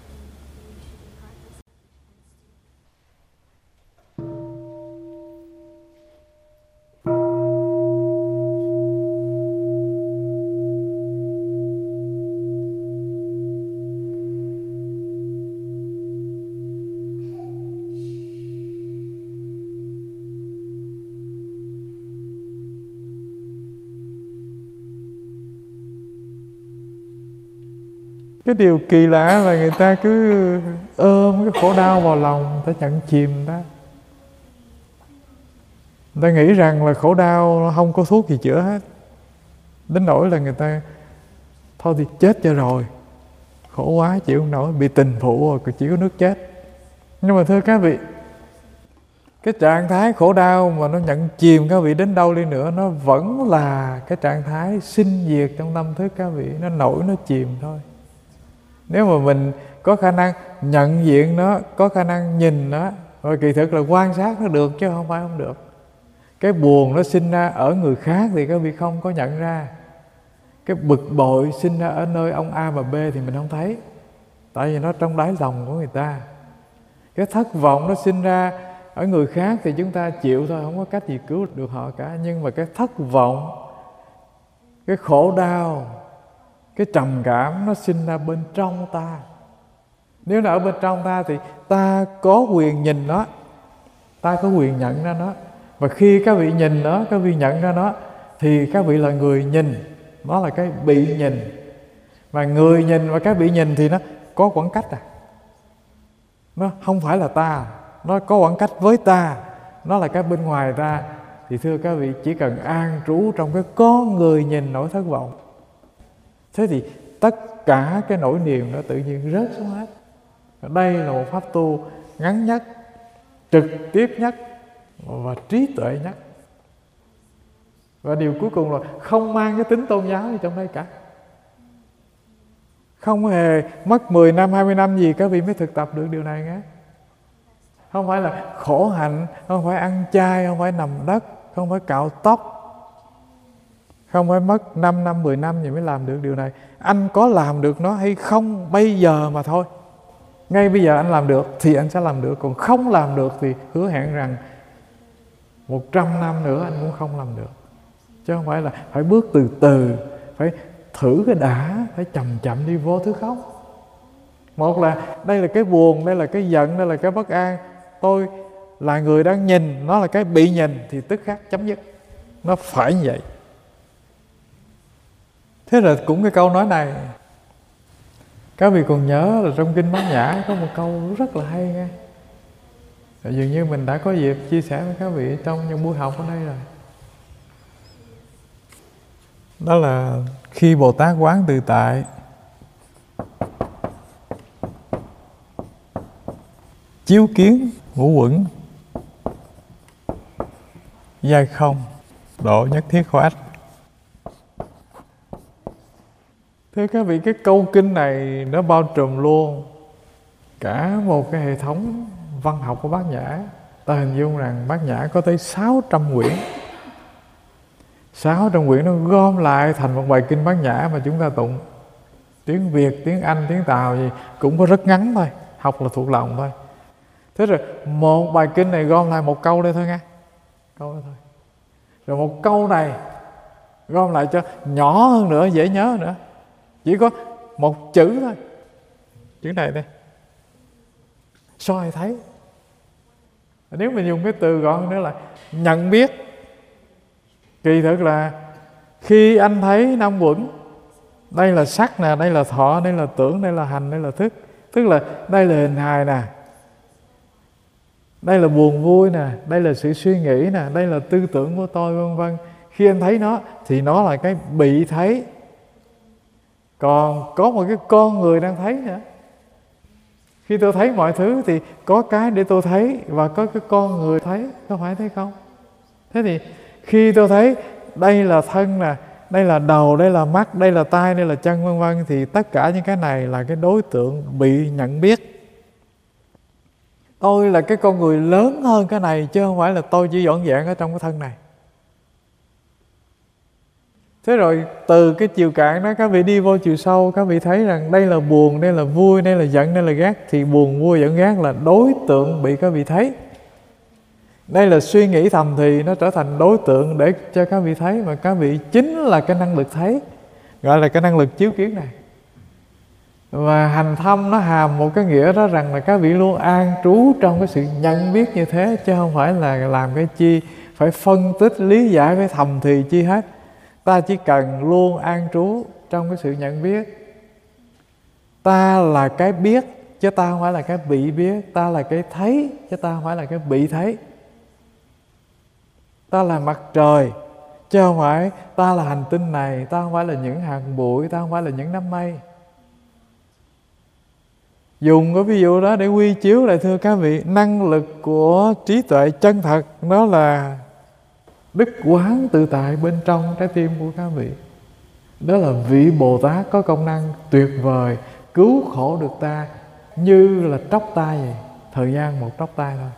[SPEAKER 1] Cái điều kỳ lạ là người ta cứ ôm cái khổ đau vào lòng, người ta nhận chìm đó. Người ta nghĩ rằng là khổ đau không có thuốc gì chữa hết, đến nỗi là người ta thôi thì chết cho rồi, khổ quá chịu không nổi, bị tình phụ rồi chỉ có nước chết. Nhưng mà thưa các vị, cái trạng thái khổ đau mà nó nhận chìm các vị đến đâu đi nữa, nó vẫn là cái trạng thái sinh diệt trong tâm thức các vị, nó nổi nó chìm thôi. Nếu mà mình có khả năng nhận diện nó, có khả năng nhìn nó, và kỳ thực là quan sát nó được chứ không phải không được. Cái buồn nó sinh ra ở người khác thì các vị không có nhận ra. Cái bực bội sinh ra ở nơi ông A và B thì mình không thấy, tại vì nó trong đáy lòng của người ta. Cái thất vọng nó sinh ra Ở người khác thì chúng ta chịu thôi, không có cách gì cứu được họ cả. Nhưng mà cái thất vọng, cái khổ đau, cái trầm cảm nó sinh ra bên trong ta. Nếu nó ở bên trong ta thì ta có quyền nhìn nó, ta có quyền nhận ra nó. Và khi các vị nhìn nó, các vị nhận ra nó, thì các vị là người nhìn, nó là cái bị nhìn. Và người nhìn và cái bị nhìn thì nó có khoảng cách à. Nó không phải là ta, nó có khoảng cách với ta, nó là cái bên ngoài ta. Thì thưa các vị, chỉ cần an trú trong cái con người nhìn nỗi thất vọng, thế thì tất cả cái nỗi niềm nó tự nhiên rớt xuống hết. Đây là một pháp tu ngắn nhất, trực tiếp nhất và trí tuệ nhất. Và điều cuối cùng là không mang cái tính tôn giáo gì trong đây cả. Không hề mất 10 năm, 20 năm gì các vị mới thực tập được điều này nghe. Không phải là khổ hạnh, không phải ăn chay, không phải nằm đất, không phải cạo tóc, không phải mất 5 năm, 10 năm gì mới làm được điều này. Anh có làm được nó hay không bây giờ mà thôi. Ngay bây giờ anh làm được thì anh sẽ làm được. Còn không làm được thì hứa hẹn rằng 100 năm nữa anh cũng không làm được. Chứ không phải là phải bước từ từ, phải thử cái đã, phải chậm chậm đi vô thứ khóc. Một là đây là cái buồn, đây là cái giận, đây là cái bất an. Tôi là người đang nhìn, nó là cái bị nhìn, thì tức khắc chấm dứt. Nó phải như vậy. Thế là cũng cái câu nói này, các vị còn nhớ là trong Kinh Bát Nhã có một câu rất là hay nghe. Dường như mình đã có dịp chia sẻ với các vị trong những buổi học ở đây rồi. Đó là khi Bồ Tát quán tự tại, chiếu kiến ngũ uẩn, giai không, độ nhất thiết khổ ách. Thưa các vị, cái câu kinh này nó bao trùm luôn cả một cái hệ thống văn học của Bát Nhã. Ta hình dung rằng Bát Nhã có tới 600 quyển. 600 quyển nó gom lại thành một bài kinh Bát Nhã mà chúng ta tụng. Tiếng Việt, tiếng Anh, tiếng Tàu gì cũng có rất ngắn thôi, học là thuộc lòng thôi. Thế rồi một bài kinh này gom lại một câu đây thôi nghe. Câu đó thôi. Rồi một câu này gom lại cho nhỏ hơn nữa, dễ nhớ nữa. Chỉ có một chữ thôi. Chữ này đây. Soi thấy. Nếu mình dùng cái từ gọn nữa là nhận biết. Kỳ thực là khi anh thấy năm uẩn, đây là sắc nè, đây là thọ, đây là tưởng, đây là hành, đây là thức. Tức là đây là hình hài nè, đây là buồn vui nè, đây là sự suy nghĩ nè, đây là tư tưởng của tôi, vân vân. Khi anh thấy nó thì nó là cái bị thấy. Còn có một cái con người đang thấy nữa. Khi tôi thấy mọi thứ thì có cái để tôi thấy và có cái con người thấy, có phải thế không? Thế thì khi tôi thấy đây là thân nè, đây là đầu, đây là mắt, đây là tai, đây là chân, vân vân, thì tất cả những cái này là cái đối tượng bị nhận biết. Tôi là cái con người lớn hơn cái này, chứ không phải là tôi chỉ vỏn vẹn ở trong cái thân này. Thế rồi từ cái chiều cạn đó các vị đi vô chiều sâu, các vị thấy rằng đây là buồn, đây là vui, đây là giận, đây là ghét. Thì buồn, vui, giận, ghét là đối tượng bị các vị thấy. Đây là suy nghĩ thầm thì nó trở thành đối tượng để cho các vị thấy. Mà các vị chính là cái năng lực thấy, gọi là cái năng lực chiếu kiến này. Và hành thâm nó hàm một cái nghĩa đó rằng là các vị luôn an trú trong cái sự nhận biết như thế, chứ không phải là làm cái chi phải phân tích, lý giải, phải thầm thì chi hết. Ta chỉ cần luôn an trú trong cái sự nhận biết. Ta là cái biết, chứ ta không phải là cái bị biết. Ta là cái thấy, chứ ta không phải là cái bị thấy. Ta là mặt trời, chứ không phải ta là hành tinh này. Ta không phải là những hạt bụi, ta không phải là những đám mây. Dùng cái ví dụ đó để quy chiếu lại, thưa các vị, năng lực của trí tuệ chân thật nó là đức quán tự tại bên trong trái tim của các vị. Đó là vị Bồ Tát có công năng tuyệt vời, cứu khổ được ta như là tróc tay vậy. Thời gian một tróc tay thôi.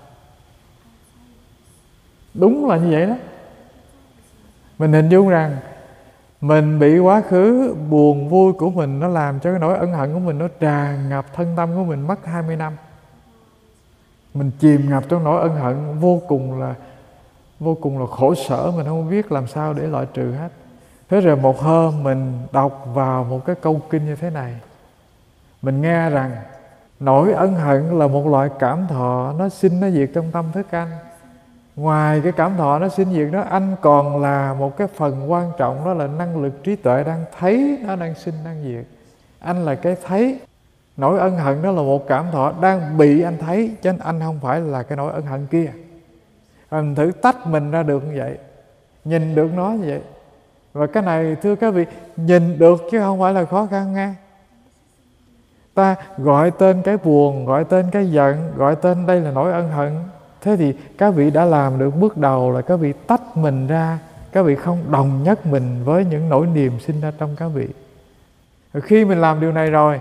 [SPEAKER 1] Đúng là như vậy đó. Mình hình dung rằng mình bị quá khứ buồn vui của mình nó làm cho cái nỗi ân hận của mình nó tràn ngập thân tâm của mình mất 20 năm. Mình chìm ngập trong nỗi ân hận vô cùng là khổ sở, mình không biết làm sao để loại trừ hết. Thế rồi một hôm mình đọc vào một cái câu kinh như thế này, mình nghe rằng nỗi ân hận là một loại cảm thọ, nó sinh nó diệt trong tâm thức anh. Ngoài cái cảm thọ nó sinh diệt đó, anh còn là một cái phần quan trọng, đó là năng lực trí tuệ đang thấy nó đang sinh đang diệt. Anh là cái thấy. Nỗi ân hận đó là một cảm thọ đang bị anh thấy, chứ anh không phải là cái nỗi ân hận kia. Mình thử tách mình ra được như vậy, nhìn được nó như vậy. Và cái này thưa các vị, nhìn được chứ không phải là khó khăn nghe. Ta gọi tên cái buồn, gọi tên cái giận, gọi tên đây là nỗi ân hận. Thế thì các vị đã làm được bước đầu là các vị tách mình ra. Các vị không đồng nhất mình với những nỗi niềm sinh ra trong các vị. Khi mình làm điều này rồi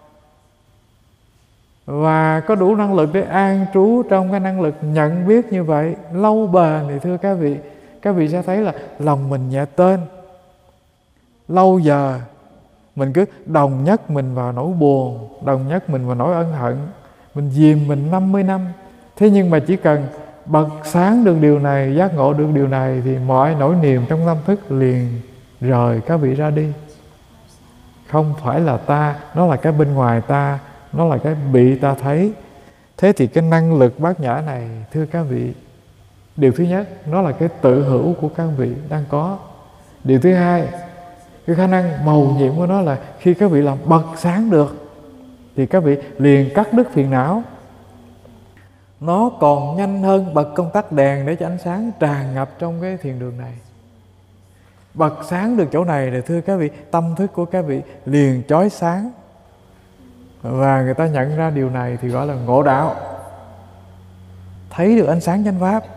[SPEAKER 1] và có đủ năng lực để an trú trong cái năng lực nhận biết như vậy lâu bền, thì thưa các vị sẽ thấy là lòng mình nhẹ tên. Lâu giờ mình cứ đồng nhất mình vào nỗi buồn, đồng nhất mình vào nỗi ân hận, mình dìm mình 50 năm. Thế nhưng mà chỉ cần bật sáng được điều này, giác ngộ được điều này, thì mọi nỗi niềm trong tâm thức liền rời các vị ra đi. Không phải là ta, nó là cái bên ngoài ta, nó là cái bị ta thấy. Thế thì cái năng lực bát nhã này, thưa các vị, điều thứ nhất, nó là cái tự hữu của các vị đang có. Điều thứ hai, cái khả năng mầu nhiệm của nó là khi các vị làm bật sáng được thì các vị liền cắt đứt phiền não. Nó còn nhanh hơn bật công tắc đèn để cho ánh sáng tràn ngập trong cái thiền đường này. Bật sáng được chỗ này thì thưa các vị, tâm thức của các vị liền chói sáng. Và người ta nhận ra điều này thì gọi là ngộ đạo. Thấy được ánh sáng chánh pháp.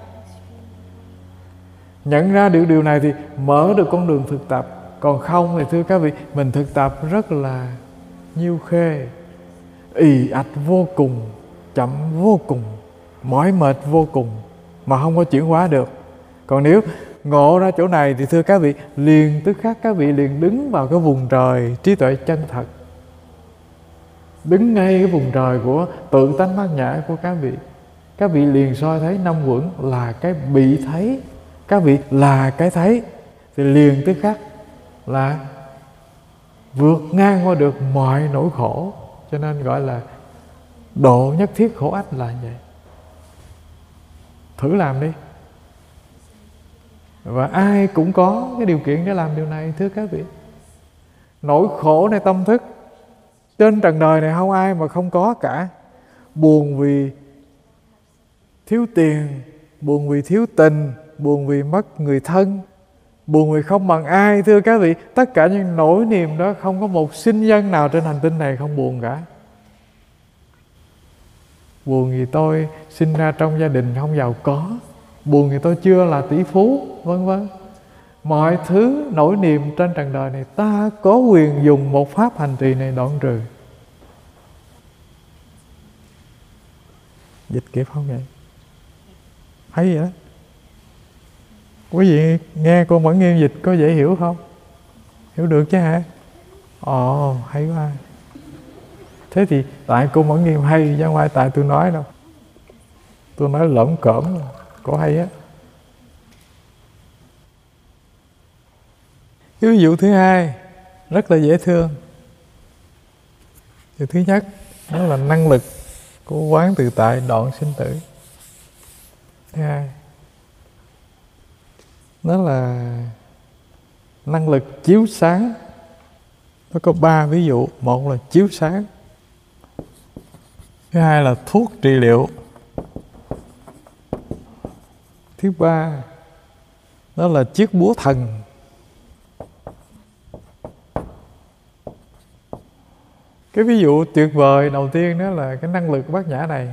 [SPEAKER 1] Nhận ra được điều này thì mở được con đường thực tập. Còn không thì thưa các vị, mình thực tập rất là nhiêu khê, ì ạch vô cùng, chậm vô cùng, mỏi mệt vô cùng, mà không có chuyển hóa được. Còn nếu ngộ ra chỗ này thì thưa các vị, liền tức khắc các vị liền đứng vào cái vùng trời trí tuệ chân thật. Đứng ngay cái vùng trời của tự tánh bát nhã của các vị. Các vị liền soi thấy năm uẩn là cái bị thấy, các vị là cái thấy, thì liền tức khắc là vượt ngang qua được mọi nỗi khổ. Cho nên gọi là độ nhất thiết khổ ách là vậy. Thử làm đi. Và ai cũng có cái điều kiện để làm điều này, thưa các vị. Nỗi khổ này tâm thức trên trần đời này không ai mà không có cả. Buồn vì thiếu tiền, buồn vì thiếu tình, buồn vì mất người thân, buồn vì không bằng ai, thưa các vị. Tất cả những nỗi niềm đó không có một sinh nhân nào trên hành tinh này không buồn cả. Buồn vì tôi sinh ra trong gia đình không giàu có, buồn vì tôi chưa là tỷ phú, vân vân. Mọi thứ nỗi niềm trên trần đời này ta có quyền dùng một pháp hành trì này đoạn trừ. Dịch kịp không vậy? Thấy vậy đó. Quý vị nghe cô Mẫn Nghiêm dịch có dễ hiểu không? Hiểu được chứ hả? Ồ, hay quá. Thế thì tại cô Mẫn Nghiêm hay, chứ không phải tại tôi nói đâu. Tôi nói lỡm cỡm, có hay á. Cái ví dụ thứ hai rất là dễ thương. Điều thứ nhất, đó là năng lực của quán tự tại đoạn sinh tử. Thứ hai, đó là năng lực chiếu sáng. Nó có 3 ví dụ. Một là chiếu sáng, thứ hai là thuốc trị liệu, thứ ba đó là chiếc búa thần. Cái ví dụ tuyệt vời đầu tiên đó là cái năng lực bát nhã này.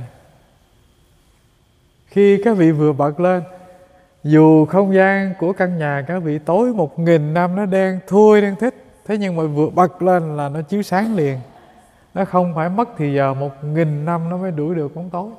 [SPEAKER 1] Khi các vị vừa bật lên, dù không gian của căn nhà các vị tối 1000 năm, nó đen thui đen thích, thế nhưng mà vừa bật lên là nó chiếu sáng liền. Nó không phải mất thì giờ 1000 năm nó mới đuổi được bóng tối.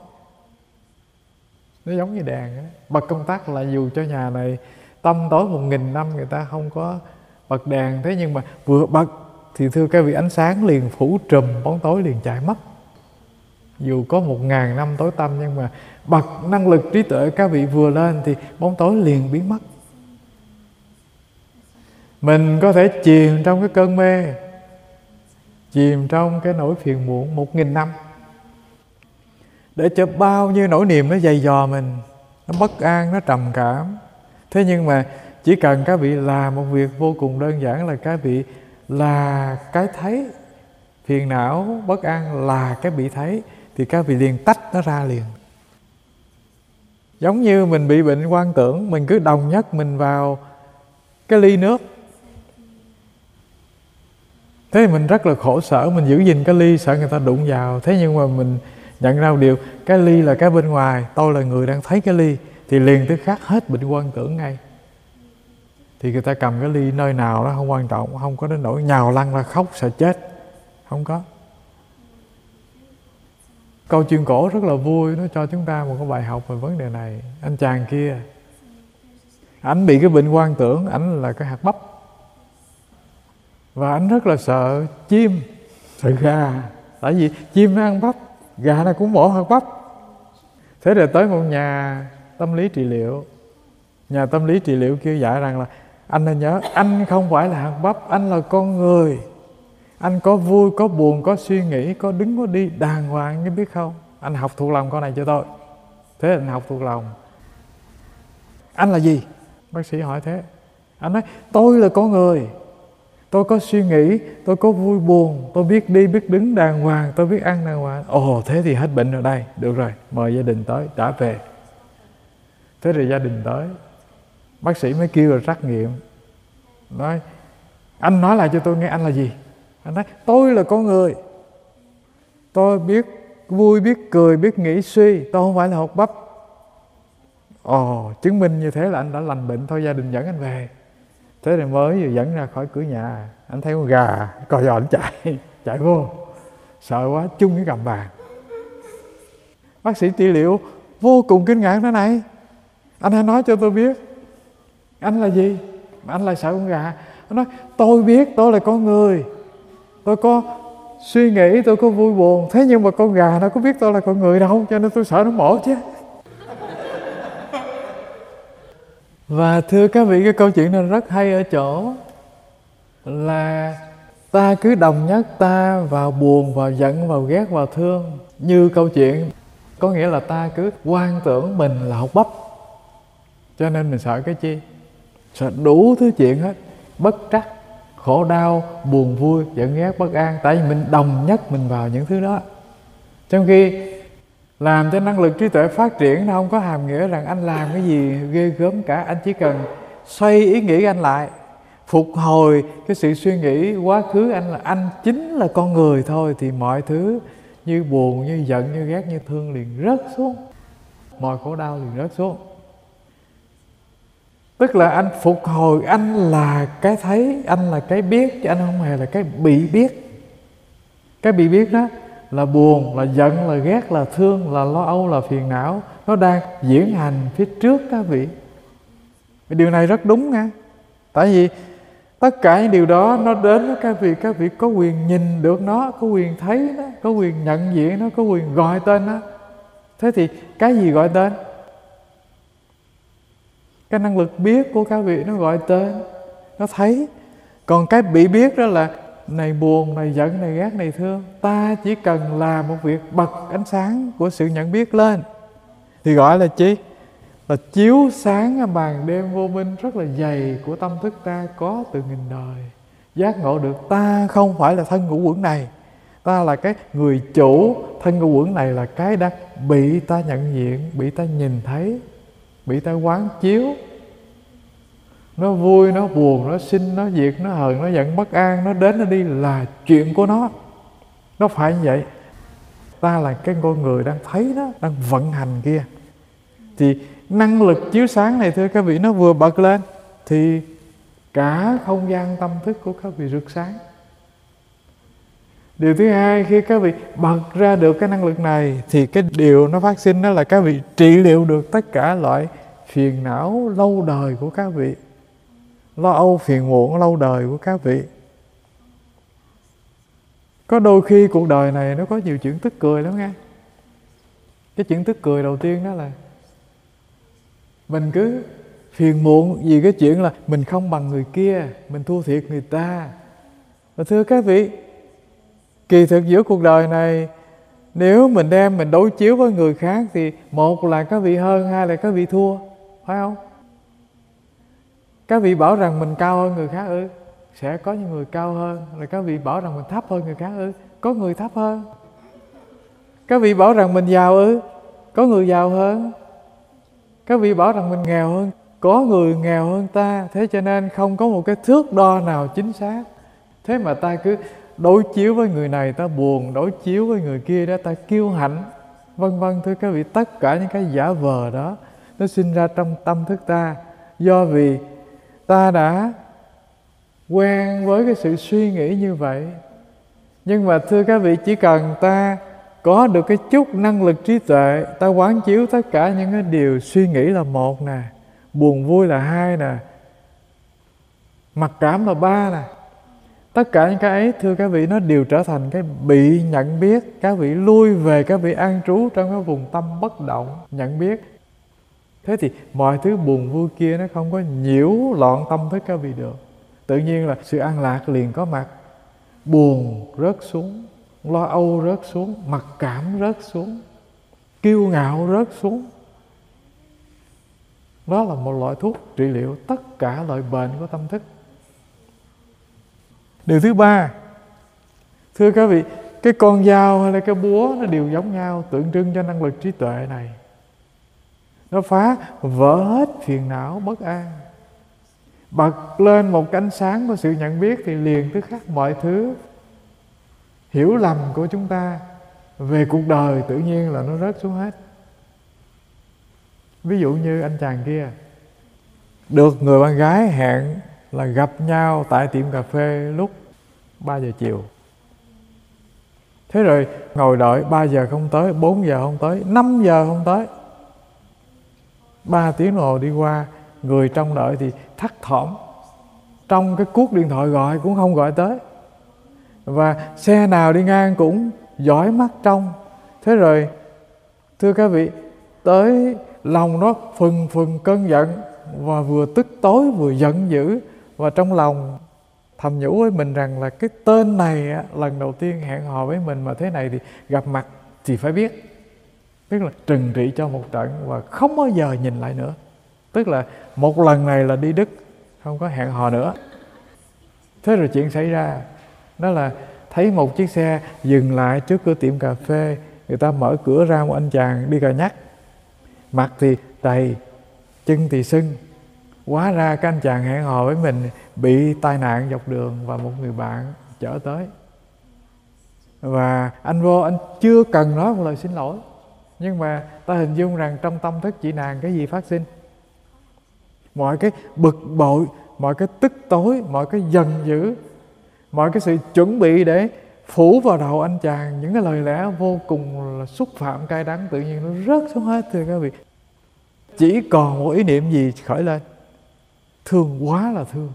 [SPEAKER 1] Nó giống như đèn đó. Bật công tắc là dù cho nhà này tăm tối 1000 năm người ta không có bật đèn, thế nhưng mà vừa bật thì thưa các vị, ánh sáng liền phủ trùm, bóng tối liền chạy mất. Dù có 1000 năm tối tăm, nhưng mà bậc năng lực trí tuệ các vị vừa lên thì bóng tối liền biến mất. Mình có thể chìm trong cái cơn mê, chìm trong cái nỗi phiền muộn 1000 năm, để cho bao nhiêu nỗi niềm nó dày dò mình, nó bất an, nó trầm cảm. Thế nhưng mà chỉ cần các vị làm một việc vô cùng đơn giản là các vị là cái thấy. Phiền não, bất an là cái bị thấy, thì các vị liền tách nó ra liền. Giống như mình bị bệnh hoang tưởng, mình cứ đồng nhất mình vào cái ly nước. Thế thì mình rất là khổ sở, mình giữ gìn cái ly sợ người ta đụng vào. Thế nhưng mà mình nhận ra một điều, cái ly là cái bên ngoài, tôi là người đang thấy cái ly, thì liền tức khắc hết bệnh hoang tưởng ngay. Thì người ta cầm cái ly nơi nào đó không quan trọng, không có đến nỗi nhào lăn ra khóc sợ chết, không có. Câu chuyện cổ rất là vui, nó cho chúng ta một cái bài học về vấn đề này. Anh chàng kia, ảnh bị cái bệnh hoang tưởng, ảnh là cái hạt bắp, và ảnh rất là sợ chim, sợ gà. Tại vì chim nó ăn bắp, gà nó cũng mổ hạt bắp. Thế rồi tới một nhà tâm lý trị liệu. Nhà tâm lý trị liệu kêu dạy rằng là anh nên nhớ, anh không phải là hạt bắp, anh là con người. Anh có vui, có buồn, có suy nghĩ, có đứng, có đi đàng hoàng, như biết không? Anh học thuộc lòng con này cho tôi. Thế anh học thuộc lòng. Anh là gì? Bác sĩ hỏi thế. Anh nói, tôi là con người. Tôi có suy nghĩ, tôi có vui buồn, tôi biết đi, biết đứng đàng hoàng, tôi biết ăn đàng hoàng. Ồ, thế thì hết bệnh rồi đây. Được rồi, mời gia đình tới, trả về. Thế rồi gia đình tới, bác sĩ mới kêu là trắc nghiệm. Nói, anh nói lại cho tôi nghe, anh là gì? Anh nói, tôi là con người. Tôi biết vui, biết cười, biết nghĩ suy. Tôi không phải là hột bắp. Ồ, chứng minh như thế là anh đã lành bệnh. Thôi gia đình dẫn anh về. Thế rồi mới vừa dẫn ra khỏi cửa nhà, anh thấy con gà co giò, anh chạy vô, sợ quá chung cái gầm bàn. Bác sĩ trị liệu vô cùng kinh ngạc nói, này, anh hãy nói cho tôi biết, anh là gì mà anh lại sợ con gà? Anh nói, tôi biết tôi là con người, tôi có suy nghĩ, tôi có vui buồn, thế nhưng mà con gà nó có biết tôi là con người đâu, cho nên tôi sợ nó mổ chứ. Và thưa các vị, cái câu chuyện này rất hay ở chỗ là ta cứ đồng nhất ta vào buồn, vào giận, vào ghét, vào thương. Như câu chuyện, có nghĩa là ta cứ quan tưởng mình là hột bắp, cho nên mình sợ cái chi? Sợ đủ thứ chuyện hết, bất trắc, khổ đau, buồn vui, giận ghét, bất an. Tại vì mình đồng nhất mình vào những thứ đó. Trong khi làm cho năng lực trí tuệ phát triển, nó không có hàm nghĩa rằng anh làm cái gì ghê gớm cả. Anh chỉ cần xoay ý nghĩ anh lại, phục hồi cái sự suy nghĩ quá khứ anh là anh chính là con người thôi, thì mọi thứ như buồn, như giận, như ghét, như thương liền rớt xuống, mọi khổ đau liền rớt xuống. Tức là anh phục hồi, anh là cái thấy, anh là cái biết, chứ anh không hề là cái bị biết. Cái bị biết đó là buồn, là giận, là ghét, là thương, là lo âu, là phiền não. Nó đang diễn hành phía trước các vị. Điều này rất đúng nha. Tại vì tất cả những điều đó nó đến với các vị có quyền nhìn được nó, có quyền thấy nó, có quyền nhận diện nó, có quyền gọi tên nó. Thế thì cái gì gọi tên? Cái năng lực biết của các vị nó gọi tên, nó thấy. Còn cái bị biết đó là này buồn, này giận, này ghét, này thương. Ta chỉ cần làm một việc bật ánh sáng của sự nhận biết lên thì gọi là chi? Là chiếu sáng màn đêm vô minh rất là dày của tâm thức ta có từ nghìn đời. Giác ngộ được ta không phải là thân ngũ uẩn này, ta là cái người chủ. Thân ngũ uẩn này là cái đã bị ta nhận diện, bị ta nhìn thấy, bị ta quán chiếu. Nó vui, nó buồn, nó sinh, nó diệt, nó hờn, nó giận, bất an, nó đến, nó đi là chuyện của nó. Nó phải như vậy. Ta là cái con người đang thấy nó, đang vận hành kia. Thì năng lực chiếu sáng này thưa các vị, nó vừa bật lên thì cả không gian tâm thức của các vị rực sáng. Điều thứ hai, khi các vị bật ra được cái năng lực này thì cái điều nó phát sinh đó là các vị trị liệu được tất cả loại phiền não lâu đời của các vị, lo âu phiền muộn lâu đời của các vị. Có đôi khi cuộc đời này nó có nhiều chuyện tức cười lắm nghe. Cái chuyện tức cười đầu tiên đó là mình cứ phiền muộn vì cái chuyện là mình không bằng người kia, mình thua thiệt người ta. Và thưa các vị, kỳ thực giữa cuộc đời này, nếu mình đem mình đối chiếu với người khác thì một là các vị hơn, hai là các vị thua, phải không? Các vị bảo rằng mình cao hơn người khác sẽ có những người cao hơn. Rồi các vị bảo rằng mình thấp hơn người khác có người thấp hơn. Các vị bảo rằng mình giàu có người giàu hơn. Các vị bảo rằng mình nghèo hơn, có người nghèo hơn ta. Thế cho nên không có một cái thước đo nào chính xác. Thế mà ta cứ đối chiếu với người này ta buồn, đối chiếu với người kia đó ta kiêu hãnh, vân vân. Thưa các vị, tất cả những cái giả vờ đó nó sinh ra trong tâm thức ta, do vì ta đã quen với cái sự suy nghĩ như vậy. Nhưng mà thưa các vị, chỉ cần ta có được cái chút năng lực trí tuệ, ta quán chiếu tất cả những cái điều suy nghĩ là một nè, buồn vui là hai nè, mặc cảm là ba nè. Tất cả những cái ấy, thưa các vị, nó đều trở thành cái bị nhận biết. Các vị lui về, các vị an trú trong cái vùng tâm bất động, nhận biết. Thế thì mọi thứ buồn vui kia nó không có nhiễu loạn tâm thức các vị được. Tự nhiên là sự an lạc liền có mặt. Buồn rớt xuống, lo âu rớt xuống, mặc cảm rớt xuống, kiêu ngạo rớt xuống. Đó là một loại thuốc trị liệu tất cả loại bệnh của tâm thức. Điều thứ ba, thưa các vị, cái con dao hay là cái búa nó đều giống nhau, tượng trưng cho năng lực trí tuệ này. Nó phá vỡ hết phiền não bất an, bật lên một ánh sáng của sự nhận biết, thì liền tức khắc mọi thứ hiểu lầm của chúng ta về cuộc đời tự nhiên là nó rớt xuống hết. Ví dụ như anh chàng kia được người bạn gái hẹn là gặp nhau tại tiệm cà phê lúc 3 giờ chiều. Thế rồi ngồi đợi 3 giờ không tới, 4 giờ không tới, 5 giờ không tới. 3 tiếng đồng hồ đi qua, người trong đợi thì thắt thỏm. Trong cái cuốc điện thoại gọi cũng không gọi tới. Và xe nào đi ngang cũng dõi mắt trong. Thế rồi, thưa các vị, tới lòng nó phừng phừng cơn giận, và vừa tức tối vừa giận dữ. Và trong lòng thầm nhủ với mình rằng là cái tên này lần đầu tiên hẹn hò với mình mà thế này thì gặp mặt thì phải biết. Tức là trừng trị cho một trận và không bao giờ nhìn lại nữa. Tức là một lần này là đi đứt, không có hẹn hò nữa. Thế rồi chuyện xảy ra đó là thấy một chiếc xe dừng lại trước cửa tiệm cà phê. Người ta mở cửa ra, một anh chàng đi cà nhắc, mặt thì đầy, chân thì sưng. Hóa ra cái anh chàng hẹn hò với mình bị tai nạn dọc đường và một người bạn chở tới. Và anh vô, anh chưa cần nói một lời xin lỗi, nhưng mà ta hình dung rằng trong tâm thức chị nàng cái gì phát sinh. Mọi cái bực bội, mọi cái tức tối, mọi cái giận dữ, mọi cái sự chuẩn bị để phủ vào đầu anh chàng những cái lời lẽ vô cùng là xúc phạm cay đắng, tự nhiên nó rớt xuống hết. Thưa các vị, chỉ còn một ý niệm gì khởi lên? Thương, quá là thương.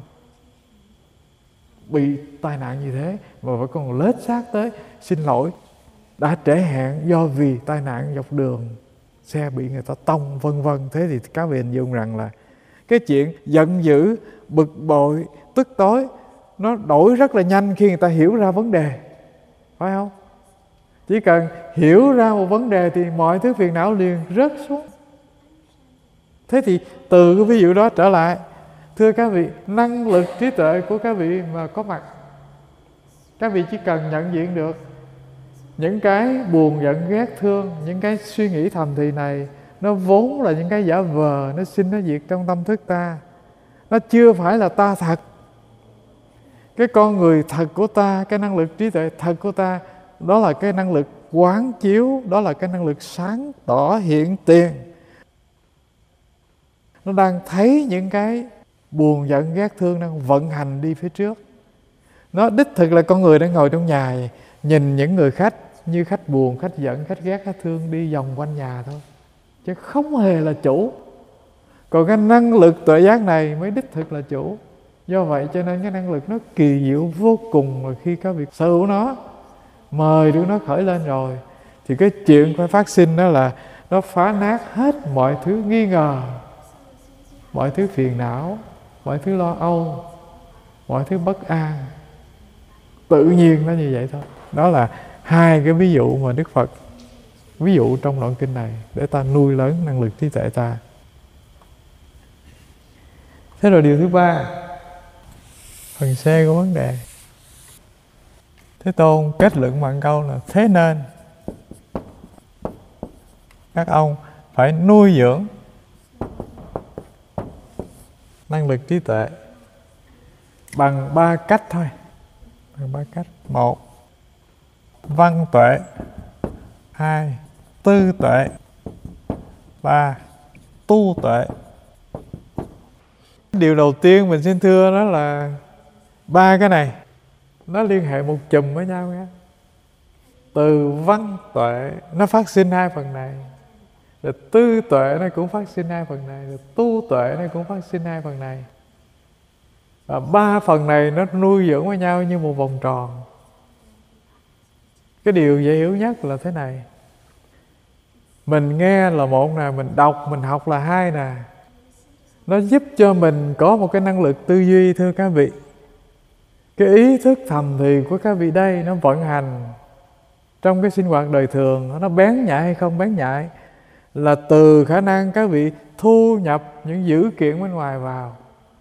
[SPEAKER 1] Bị tai nạn như thế mà vẫn còn lết xác tới xin lỗi, đã trễ hẹn do vì tai nạn dọc đường, xe bị người ta tông, vân vân. Thế thì các vị hình dung rằng là cái chuyện giận dữ, bực bội, tức tối nó đổi rất là nhanh khi người ta hiểu ra vấn đề, phải không? Chỉ cần hiểu ra một vấn đề thì mọi thứ phiền não liền rớt xuống. Thế thì từ cái ví dụ đó trở lại, thưa các vị, năng lực trí tuệ của các vị mà có mặt, các vị chỉ cần nhận diện được những cái buồn giận ghét thương, những cái suy nghĩ thầm thì này, nó vốn là những cái giả vờ, nó sinh nó diệt trong tâm thức ta. Nó chưa phải là ta thật. Cái con người thật của ta, cái năng lực trí tuệ thật của ta, đó là cái năng lực quán chiếu, đó là cái năng lực sáng tỏ hiện tiền. Nó đang thấy những cái buồn giận ghét thương đang vận hành đi phía trước. Nó đích thực là con người đang ngồi trong nhà, nhìn những người khách như khách buồn, khách giận, khách ghét, khách thương đi vòng quanh nhà thôi, chứ không hề là chủ. Còn cái năng lực tuệ giác này mới đích thực là chủ. Do vậy cho nên cái năng lực nó kỳ diệu vô cùng. Mà khi các vị sở hữu nó, mời được nó khởi lên rồi, thì cái chuyện phải phát sinh đó là nó phá nát hết mọi thứ nghi ngờ, mọi thứ phiền não, mọi thứ lo âu, mọi thứ bất an. Tự nhiên nó như vậy thôi. Đó là hai cái ví dụ mà Đức Phật ví dụ trong đoạn kinh này để ta nuôi lớn năng lực trí tuệ ta. Thế rồi điều thứ ba, phần C của vấn đề. Thế Tôn kết luận bằng câu là thế nên các ông phải nuôi dưỡng năng lực trí tuệ bằng 3 cách thôi. Bằng 3 cách. 1. Văn tuệ. 2. Tư tuệ. 3. Tu tuệ. Điều đầu tiên mình xin thưa đó là 3 cái này nó liên hệ một chùm với nhau nha. Từ văn tuệ nó phát sinh 2 phần này, rồi tư tuệ nó cũng phát sinh 2 phần này, rồi tu tuệ nó cũng phát sinh 2 phần này. Và 3 phần này nó nuôi dưỡng với nhau như một vòng tròn. Cái điều dễ hiểu nhất là thế này. Mình nghe là một nè, mình đọc, mình học là 2 nè. Nó giúp cho mình có một cái năng lực tư duy, thưa các vị. Cái ý thức thầm thì của các vị đây nó vận hành trong cái sinh hoạt đời thường, nó bén nhạy hay không bén nhạy là từ khả năng các vị thu nhập những dữ kiện bên ngoài vào.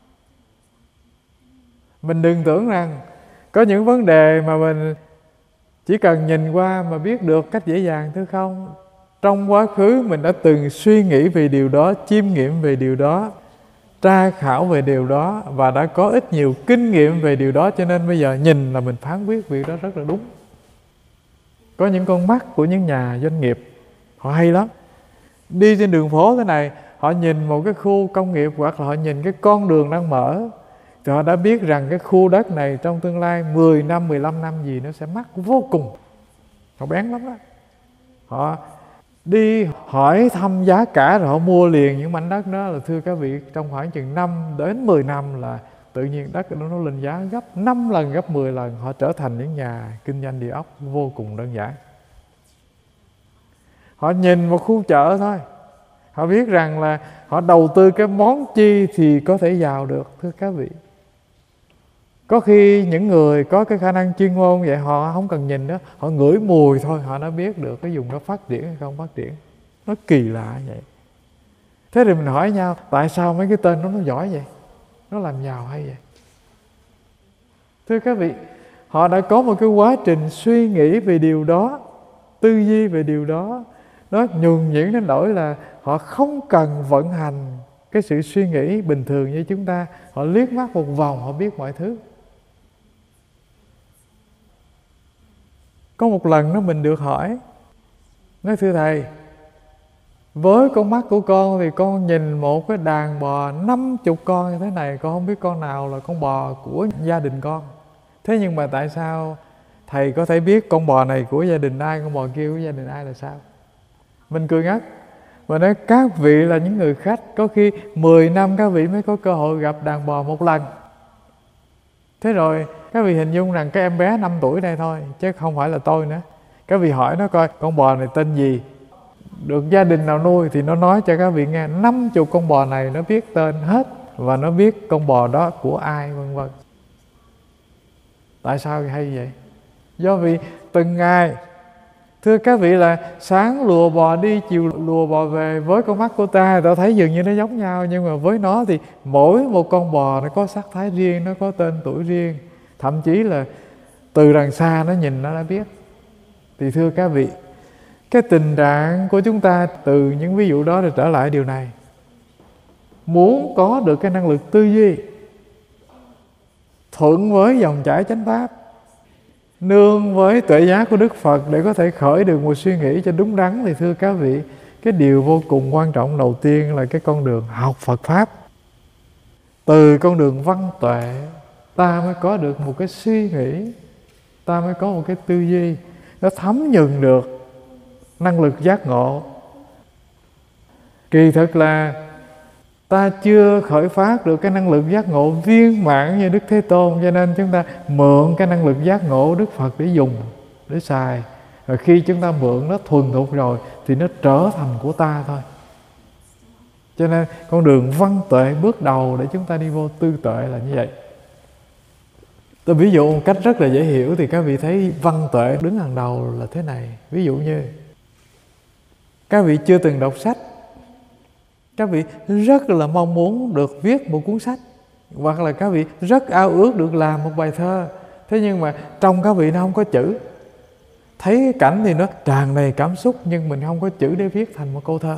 [SPEAKER 1] Mình đừng tưởng rằng có những vấn đề mà mình chỉ cần nhìn qua mà biết được cách dễ dàng, thưa không. Trong quá khứ mình đã từng suy nghĩ về điều đó, chiêm nghiệm về điều đó, tra khảo về điều đó và đã có ít nhiều kinh nghiệm về điều đó, cho nên bây giờ nhìn là mình phán quyết việc đó rất là đúng. Có những con mắt của những nhà doanh nghiệp, họ hay lắm. Đi trên đường phố thế này, họ nhìn một cái khu công nghiệp hoặc là họ nhìn cái con đường đang mở, thì họ đã biết rằng cái khu đất này trong tương lai 10 năm, 15 năm gì nó sẽ mắc vô cùng. Họ bén lắm đó. Họ đi hỏi thăm giá cả rồi họ mua liền những mảnh đất đó, là thưa các vị, trong khoảng chừng 5 đến 10 năm là tự nhiên đất đó nó lên giá gấp 5 lần, gấp 10 lần. Họ trở thành những nhà kinh doanh địa ốc vô cùng đơn giản. Họ nhìn một khu chợ thôi, họ biết rằng là họ đầu tư cái món chi thì có thể giàu được, thưa các vị. Có khi những người có cái khả năng chuyên môn vậy, họ không cần nhìn đó, họ ngửi mùi thôi, họ đã biết được cái vùng đó phát triển hay không phát triển. Nó kỳ lạ vậy. Thế thì mình hỏi nhau, tại sao mấy cái tên đó nó giỏi vậy? Nó làm giàu hay vậy? Thưa các vị, họ đã có một cái quá trình suy nghĩ về điều đó, tư duy về điều đó. Nó nhuần nhuyễn đến nỗi là họ không cần vận hành cái sự suy nghĩ bình thường như chúng ta. Họ liếc mắt một vòng, họ biết mọi thứ. Có một lần đó mình được hỏi, nói thưa thầy, với con mắt của con thì con nhìn một cái đàn bò 50 con như thế này, con không biết con nào là con bò của gia đình con. Thế nhưng mà tại sao thầy có thể biết con bò này của gia đình ai, con bò kia của gia đình ai là sao? Mình cười ngất và nói các vị là những người khách, có khi 10 năm các vị mới có cơ hội gặp đàn bò một lần. Thế rồi các vị hình dung rằng cái em bé 5 tuổi đây thôi, chứ không phải là tôi nữa. Các vị hỏi nó coi con bò này tên gì, được gia đình nào nuôi, thì nó nói cho các vị nghe 50 con bò này nó biết tên hết, và nó biết con bò đó của ai, vân vân. Tại sao hay vậy? Do vì từng ngày, thưa các vị, là sáng lùa bò đi, chiều lùa bò về. Với con mắt của ta thấy dường như nó giống nhau, nhưng mà với nó thì mỗi một con bò nó có sắc thái riêng, nó có tên tuổi riêng. Thậm chí là từ đằng xa nó nhìn nó đã biết. Thì thưa các vị, cái tình trạng của chúng ta từ những ví dụ đó để trở lại điều này, muốn có được cái năng lực tư duy thuận với dòng chảy chánh pháp, nương với tuệ giác của Đức Phật để có thể khởi được một suy nghĩ cho đúng đắn, thì thưa các vị, cái điều vô cùng quan trọng đầu tiên là cái con đường học Phật Pháp. Từ con đường văn tuệ ta mới có được một cái suy nghĩ, ta mới có một cái tư duy nó thấm nhuần được năng lực giác ngộ. Kỳ thực là ta chưa khởi phát được cái năng lực giác ngộ viên mãn như Đức Thế Tôn, cho nên chúng ta mượn cái năng lực giác ngộ Đức Phật để dùng, để xài. Rồi khi chúng ta mượn nó thuần thục rồi thì nó trở thành của ta thôi. Cho nên con đường văn tuệ bước đầu để chúng ta đi vô tư tuệ là như vậy. Tôi ví dụ một cách rất là dễ hiểu thì các vị thấy văn tuệ đứng hàng đầu là thế này. Ví dụ như các vị chưa từng đọc sách, các vị rất là mong muốn được viết một cuốn sách, hoặc là các vị rất ao ước được làm một bài thơ. Thế nhưng mà trong các vị nó không có chữ. Thấy cái cảnh thì nó tràn đầy cảm xúc, nhưng mình không có chữ để viết thành một câu thơ.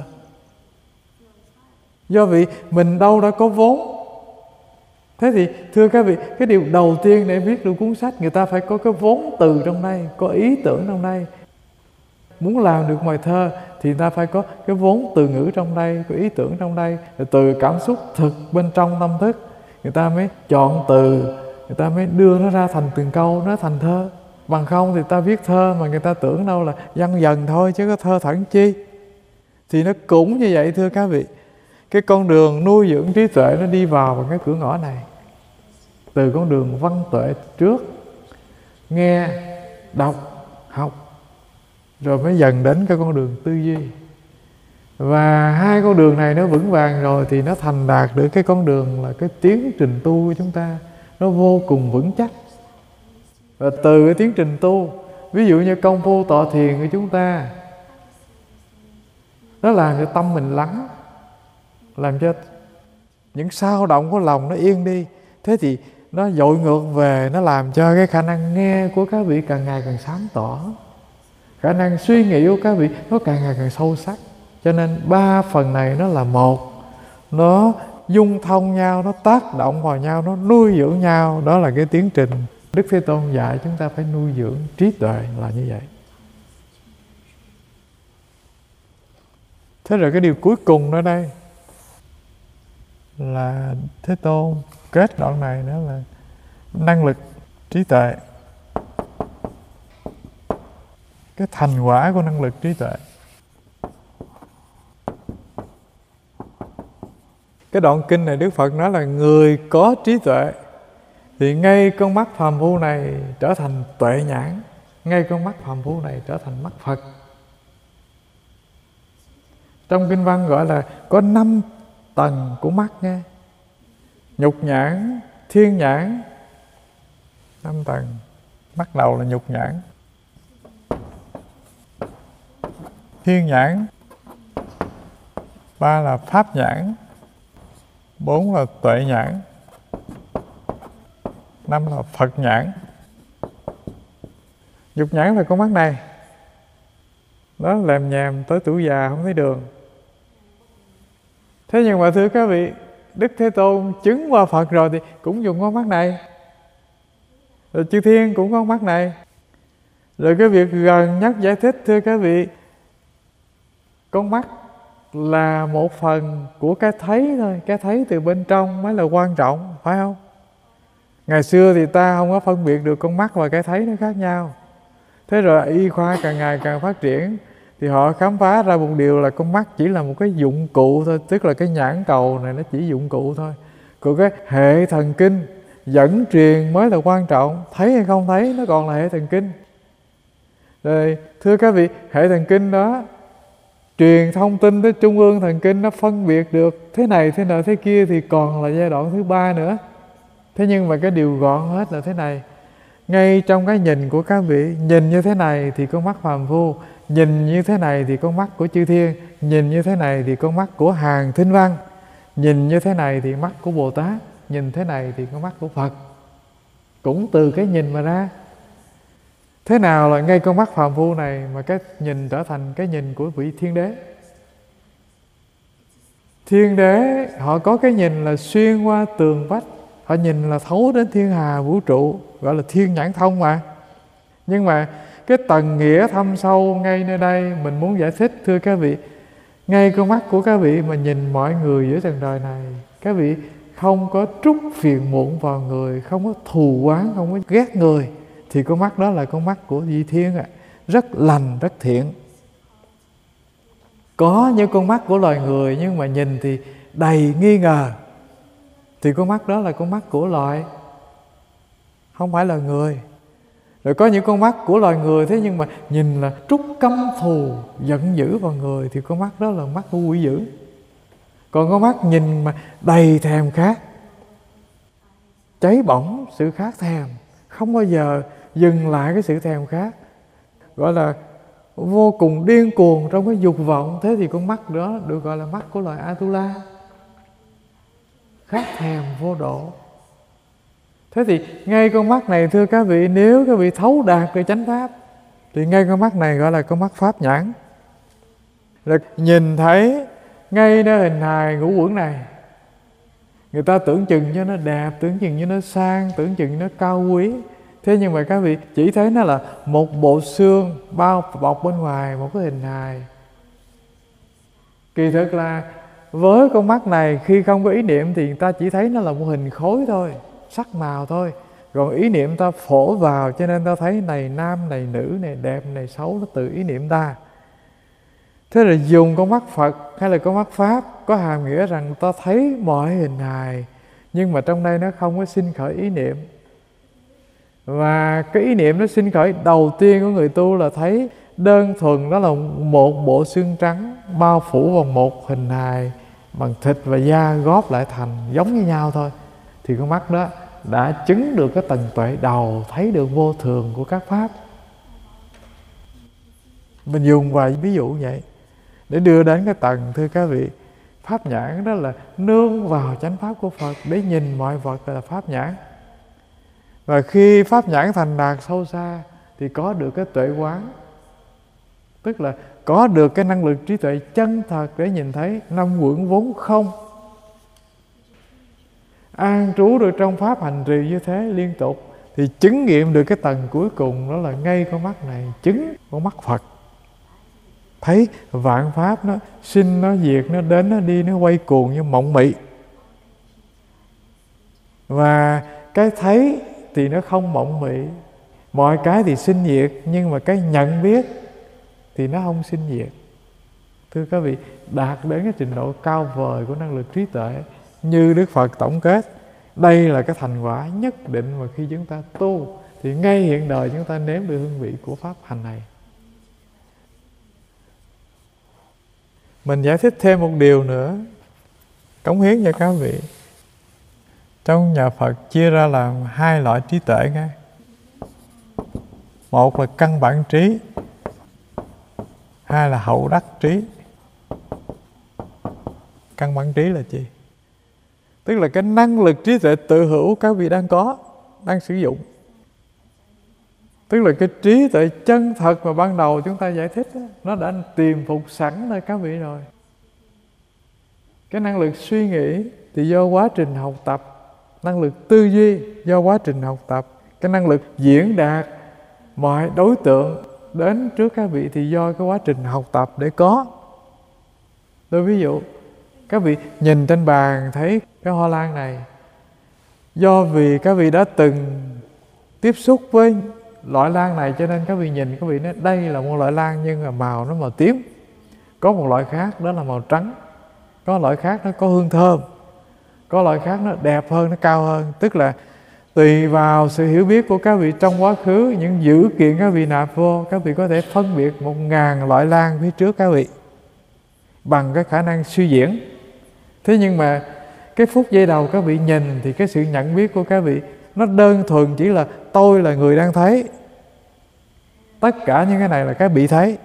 [SPEAKER 1] Do vì mình đâu đã có vốn. Thế thì thưa các vị, cái điều đầu tiên để viết được cuốn sách, người ta phải có cái vốn từ trong đây, có ý tưởng trong đây. Muốn làm được bài thơ thì người ta phải có cái vốn từ ngữ trong đây, có ý tưởng trong đây. Rồi từ cảm xúc thực bên trong tâm thức, người ta mới chọn từ, người ta mới đưa nó ra thành từng câu, nó thành thơ. Bằng không thì ta viết thơ mà người ta tưởng đâu là văn dần thôi, chứ có thơ thẳng chi. Thì nó cũng như vậy thưa các vị. Cái con đường nuôi dưỡng trí tuệ nó đi vào cái cửa ngõ này. Từ con đường văn tuệ trước, nghe, đọc, học, rồi mới dần đến cái con đường tư duy. Và hai con đường này nó vững vàng rồi thì nó thành đạt được cái con đường là cái tiến trình tu của chúng ta. Nó vô cùng vững chắc. Và từ cái tiến trình tu, ví dụ như công phu tọa thiền của chúng ta, nó làm cho tâm mình lắng, làm cho những xao động của lòng nó yên đi. Thế thì nó dội ngược về, nó làm cho cái khả năng nghe của các vị càng ngày càng sáng tỏ, khả năng suy nghĩ của các vị nó càng ngày càng sâu sắc. Cho nên ba phần này nó là một, nó dung thông nhau, nó tác động vào nhau, nó nuôi dưỡng nhau. Đó là cái tiến trình Đức Thế Tôn dạy chúng ta phải nuôi dưỡng trí tuệ là như vậy. Thế rồi cái điều cuối cùng ở đây là Thế Tôn kết đoạn này đó là năng lực trí tuệ, cái thành quả của năng lực trí tuệ. Cái đoạn kinh này Đức Phật nói là người có trí tuệ thì ngay con mắt phàm phu này trở thành tuệ nhãn, ngay con mắt phàm phu này trở thành mắt Phật. Trong kinh văn gọi là có 5 tầng của mắt nghe. Nhục nhãn, thiên nhãn, 5 tầng. Mắt đầu là nhục nhãn, thiên nhãn, 3 là pháp nhãn, 4 là tuệ nhãn, 5 là Phật nhãn. Nhục nhãn là con mắt này, đó làm nhàm tới tuổi già không thấy đường. Thế nhưng mà thưa các vị, Đức Thế Tôn chứng qua Phật rồi thì cũng dùng con mắt này, rồi chư thiên cũng có con mắt này. Rồi cái việc gần nhất giải thích thưa các vị, con mắt là một phần của cái thấy thôi, cái thấy từ bên trong mới là quan trọng, phải không? Ngày xưa thì ta không có phân biệt được con mắt và cái thấy nó khác nhau. Thế rồi y khoa càng ngày càng phát triển thì họ khám phá ra một điều là con mắt chỉ là một cái dụng cụ thôi, tức là cái nhãn cầu này nó chỉ dụng cụ thôi. Còn cái hệ thần kinh dẫn truyền mới là quan trọng, thấy hay không thấy nó còn là hệ thần kinh. Rồi thưa các vị, hệ thần kinh đó truyền thông tin tới trung ương thần kinh, nó phân biệt được thế này, thế nọ, thế kia thì còn là giai đoạn thứ 3 nữa. Thế nhưng mà cái điều gọn hết là thế này, ngay trong cái nhìn của các vị, nhìn như thế này thì con mắt phàm phu, nhìn như thế này thì con mắt của chư thiên, nhìn như thế này thì con mắt của hàng thinh văn, nhìn như thế này thì mắt của Bồ Tát, nhìn thế này thì con mắt của Phật. Cũng từ cái nhìn mà ra. Thế nào là ngay con mắt phàm phu này mà cái nhìn trở thành cái nhìn của vị thiên đế? Thiên đế họ có cái nhìn là xuyên qua tường vách, họ nhìn là thấu đến thiên hà vũ trụ, gọi là thiên nhãn thông mà. Nhưng mà cái tầng nghĩa thâm sâu ngay nơi đây mình muốn giải thích thưa các vị, ngay con mắt của các vị mà nhìn mọi người giữa trần đời này, các vị không có trút phiền muộn vào người, không có thù oán, không có ghét người, thì con mắt đó là con mắt của vị thiên ạ, rất lành, rất thiện. Có những con mắt của loài người nhưng mà nhìn thì đầy nghi ngờ, thì con mắt đó là con mắt của loài, không phải là người. Rồi có những con mắt của loài người, thế nhưng mà nhìn là trút căm thù, giận dữ vào người, thì con mắt đó là mắt của quỷ dữ. Còn con mắt nhìn mà đầy thèm khát, cháy bỏng sự khát thèm, không bao giờ dừng lại cái sự thèm khát, gọi là vô cùng điên cuồng trong cái dục vọng. Thế thì con mắt đó được gọi là mắt của loài Atula, khát thèm vô độ. Thế thì ngay con mắt này, thưa các vị, nếu các vị thấu đạt được chánh pháp, thì ngay con mắt này gọi là con mắt pháp nhãn. Rồi nhìn thấy ngay nơi hình hài ngũ uẩn này, người ta tưởng chừng cho nó đẹp, tưởng chừng cho nó sang, tưởng chừng nó cao quý. Thế nhưng mà các vị chỉ thấy nó là một bộ xương bao bọc bên ngoài một cái hình hài. Kỳ thực là với con mắt này, khi không có ý niệm thì người ta chỉ thấy nó là một hình khối thôi, sắc màu thôi. Còn ý niệm ta phổ vào, cho nên ta thấy này nam, này nữ, này đẹp, này xấu, nó từ ý niệm ta. Thế là dùng con mắt Phật hay là con mắt Pháp có hàm nghĩa rằng ta thấy mọi hình hài, nhưng mà trong đây nó không có sinh khởi ý niệm. Và cái ý niệm nó sinh khởi đầu tiên của người tu là thấy đơn thuần đó là một bộ xương trắng bao phủ vào một hình hài bằng thịt và da góp lại thành giống như nhau thôi. Thì con mắt đó đã chứng được cái tầng tuệ đầu, thấy được vô thường của các pháp. Mình dùng vài ví dụ vậy để đưa đến cái tầng, thưa các vị, pháp nhãn đó là nương vào chánh pháp của Phật để nhìn mọi vật là pháp nhãn. Và khi pháp nhãn thành đạt sâu xa thì có được cái tuệ quán, tức là có được cái năng lực trí tuệ chân thật để nhìn thấy năm uẩn vốn không, an trú được trong pháp hành trì như thế liên tục, thì chứng nghiệm được cái tầng cuối cùng, đó là ngay con mắt này chứng con mắt Phật. Thấy vạn pháp nó sinh, nó diệt, nó đến, nó đi, nó quay cuồng như mộng mị. Và cái thấy thì nó không mộng mị, mọi cái thì sinh diệt, nhưng mà cái nhận biết thì nó không sinh diệt. Thưa các vị, đạt đến cái trình độ cao vời của năng lực trí tuệ, như Đức Phật tổng kết, đây là cái thành quả nhất định mà khi chúng ta tu thì ngay hiện đời chúng ta nếm được hương vị của pháp hành này. Mình giải thích thêm một điều nữa, cống hiến cho các vị. Trong nhà Phật chia ra làm hai loại trí tuệ nghe. Một là căn bản trí, hai là hậu đắc trí. Căn bản trí là gì? Tức là cái năng lực trí tuệ tự hữu các vị đang có, đang sử dụng. Tức là cái trí tuệ chân thật mà ban đầu chúng ta giải thích đó, nó đã tìm phục sẵn nơi các vị rồi. Cái năng lực suy nghĩ thì do quá trình học tập, năng lực tư duy do quá trình học tập, cái năng lực diễn đạt mọi đối tượng đến trước các vị thì do cái quá trình học tập để có. Tôi ví dụ, các vị nhìn trên bàn thấy cái hoa lan này, do vì các vị đã từng tiếp xúc với loại lan này cho nên các vị nhìn, các vị nói đây là một loại lan nhưng mà màu nó màu tím. Có một loại khác đó là màu trắng, có loại khác nó có hương thơm, có loại khác nó đẹp hơn, nó cao hơn. Tức là tùy vào sự hiểu biết của các vị trong quá khứ, những dữ kiện các vị nạp vô, các vị có thể phân biệt 1000 loại lan phía trước các vị bằng cái khả năng suy diễn. Thế nhưng mà cái phút giây đầu các vị nhìn thì cái sự nhận biết của các vị nó đơn thuần chỉ là tôi là người đang thấy, tất cả những cái này là cái bị thấy.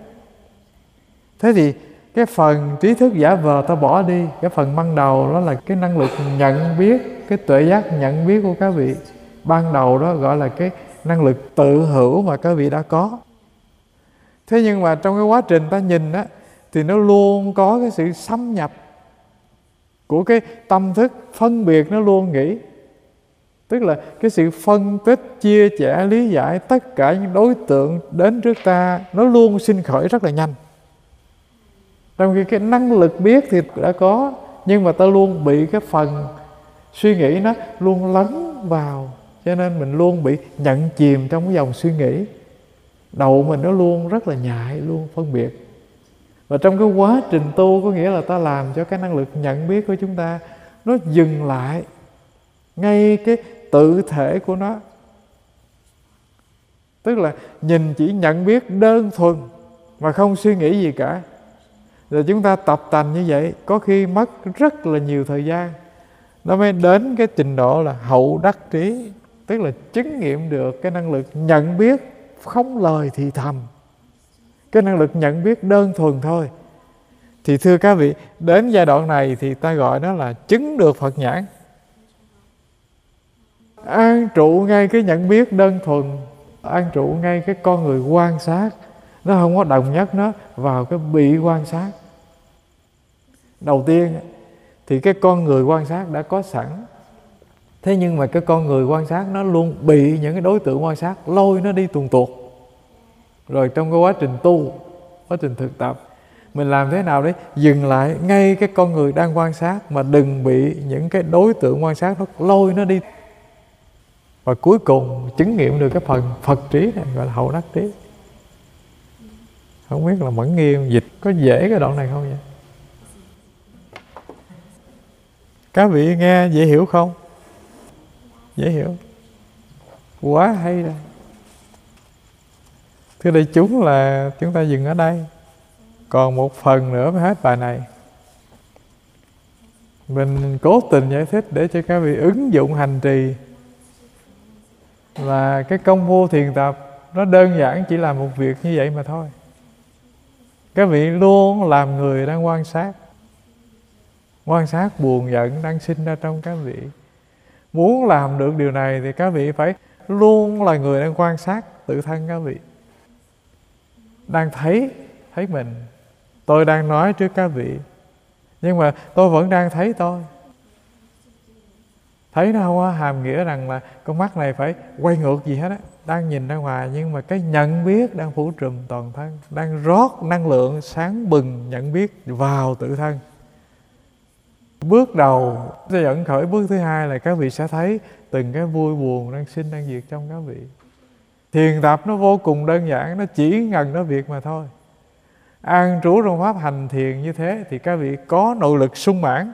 [SPEAKER 1] Thế thì cái phần trí thức giả vờ ta bỏ đi, cái phần ban đầu đó là cái năng lực nhận biết, cái tuệ giác nhận biết của các vị ban đầu đó gọi là cái năng lực tự hữu mà các vị đã có. Thế nhưng mà trong cái quá trình ta nhìn á thì nó luôn có cái sự xâm nhập của cái tâm thức phân biệt, nó luôn nghĩ. Tức là cái sự phân tích, chia sẻ, lý giải tất cả những đối tượng đến trước ta nó luôn sinh khởi rất là nhanh. Trong khi cái năng lực biết thì đã có, nhưng mà ta luôn bị cái phần suy nghĩ nó luôn lấn vào, cho nên mình luôn bị nhận chìm trong cái dòng suy nghĩ. Đầu mình nó luôn rất là nhạy, luôn phân biệt. Và trong cái quá trình tu có nghĩa là ta làm cho cái năng lực nhận biết của chúng ta nó dừng lại ngay cái tự thể của nó. tức là nhìn chỉ nhận biết đơn thuần mà không suy nghĩ gì cả. Rồi chúng ta tập tành như vậy, có khi mất rất là nhiều thời gian, nó mới đến cái trình độ là hậu đắc trí, tức là chứng nghiệm được cái năng lực nhận biết không lời thì thầm, cái năng lực nhận biết đơn thuần thôi. Thì thưa các vị, đến giai đoạn này thì ta gọi nó là chứng được Phật nhãn, an trụ ngay cái nhận biết đơn thuần, an trụ ngay cái con người quan sát, nó không có đồng nhất nó vào cái bị quan sát. Đầu tiên thì cái con người quan sát đã có sẵn, thế nhưng mà cái con người quan sát nó luôn bị những cái đối tượng quan sát lôi nó đi tuồn tuột. Rồi trong cái quá trình tu, quá trình thực tập, mình làm thế nào để dừng lại ngay cái con người đang quan sát, mà đừng bị những cái đối tượng quan sát nó lôi nó đi. Và cuối cùng chứng nghiệm được cái phần Phật trí này, gọi là hậu đắc trí. Không biết là Mẫn Nghiêm dịch có dễ cái đoạn này không vậy? Các vị nghe dễ hiểu không? Dễ hiểu. Quá hay rồi. Thưa đại chúng, là chúng ta dừng ở đây. Còn một phần nữa mới hết bài này. Mình cố tình giải thích để cho các vị ứng dụng hành trì. Là cái công phu thiền tập nó đơn giản chỉ là một việc như vậy mà thôi. Các vị luôn làm người đang quan sát. Quan sát buồn giận đang sinh ra trong các vị. Muốn làm được điều này thì các vị phải luôn là người đang quan sát tự thân các vị. Đang thấy mình. Tôi đang nói trước các vị, nhưng mà tôi vẫn đang thấy tôi. Thấy nó không có hàm nghĩa rằng là con mắt này phải quay ngược gì hết á, đang nhìn ra ngoài, nhưng mà cái nhận biết đang phủ trùm toàn thân, đang rót năng lượng sáng bừng nhận biết vào tự thân. Bước đầu sẽ dẫn khởi bước thứ hai là các vị sẽ thấy từng cái vui buồn đang sinh đang diệt trong các vị. Thiền tập nó vô cùng đơn giản, nó chỉ ngần nó việc mà thôi. An trú trong pháp hành thiền như thế thì các vị có nội lực sung mãn.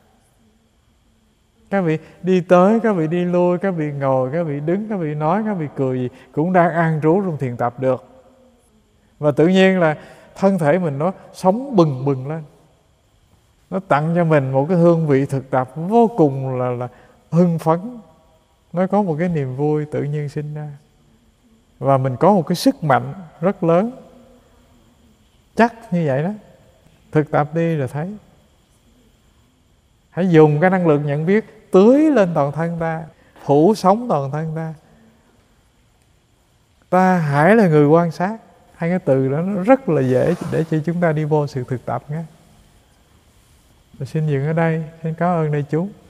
[SPEAKER 1] Các vị đi tới, các vị đi lui, các vị ngồi, các vị đứng, các vị nói, các vị cười gì cũng đang an trú trong thiền tập được. Và tự nhiên là thân thể mình nó sống bừng bừng lên. Nó tặng cho mình một cái hương vị thực tập vô cùng là hưng phấn. Nó có một cái niềm vui tự nhiên sinh ra. Và mình có một cái sức mạnh rất lớn. Chắc như vậy đó. Thực tập đi rồi thấy. Hãy dùng cái năng lượng nhận biết tưới lên toàn thân ta, phủ sống toàn thân ta. Ta hãy là người quan sát. Hai cái từ đó nó rất là dễ để cho chúng ta đi vô sự thực tập nhé. Xin dừng ở đây. Xin cảm ơn đại chúng.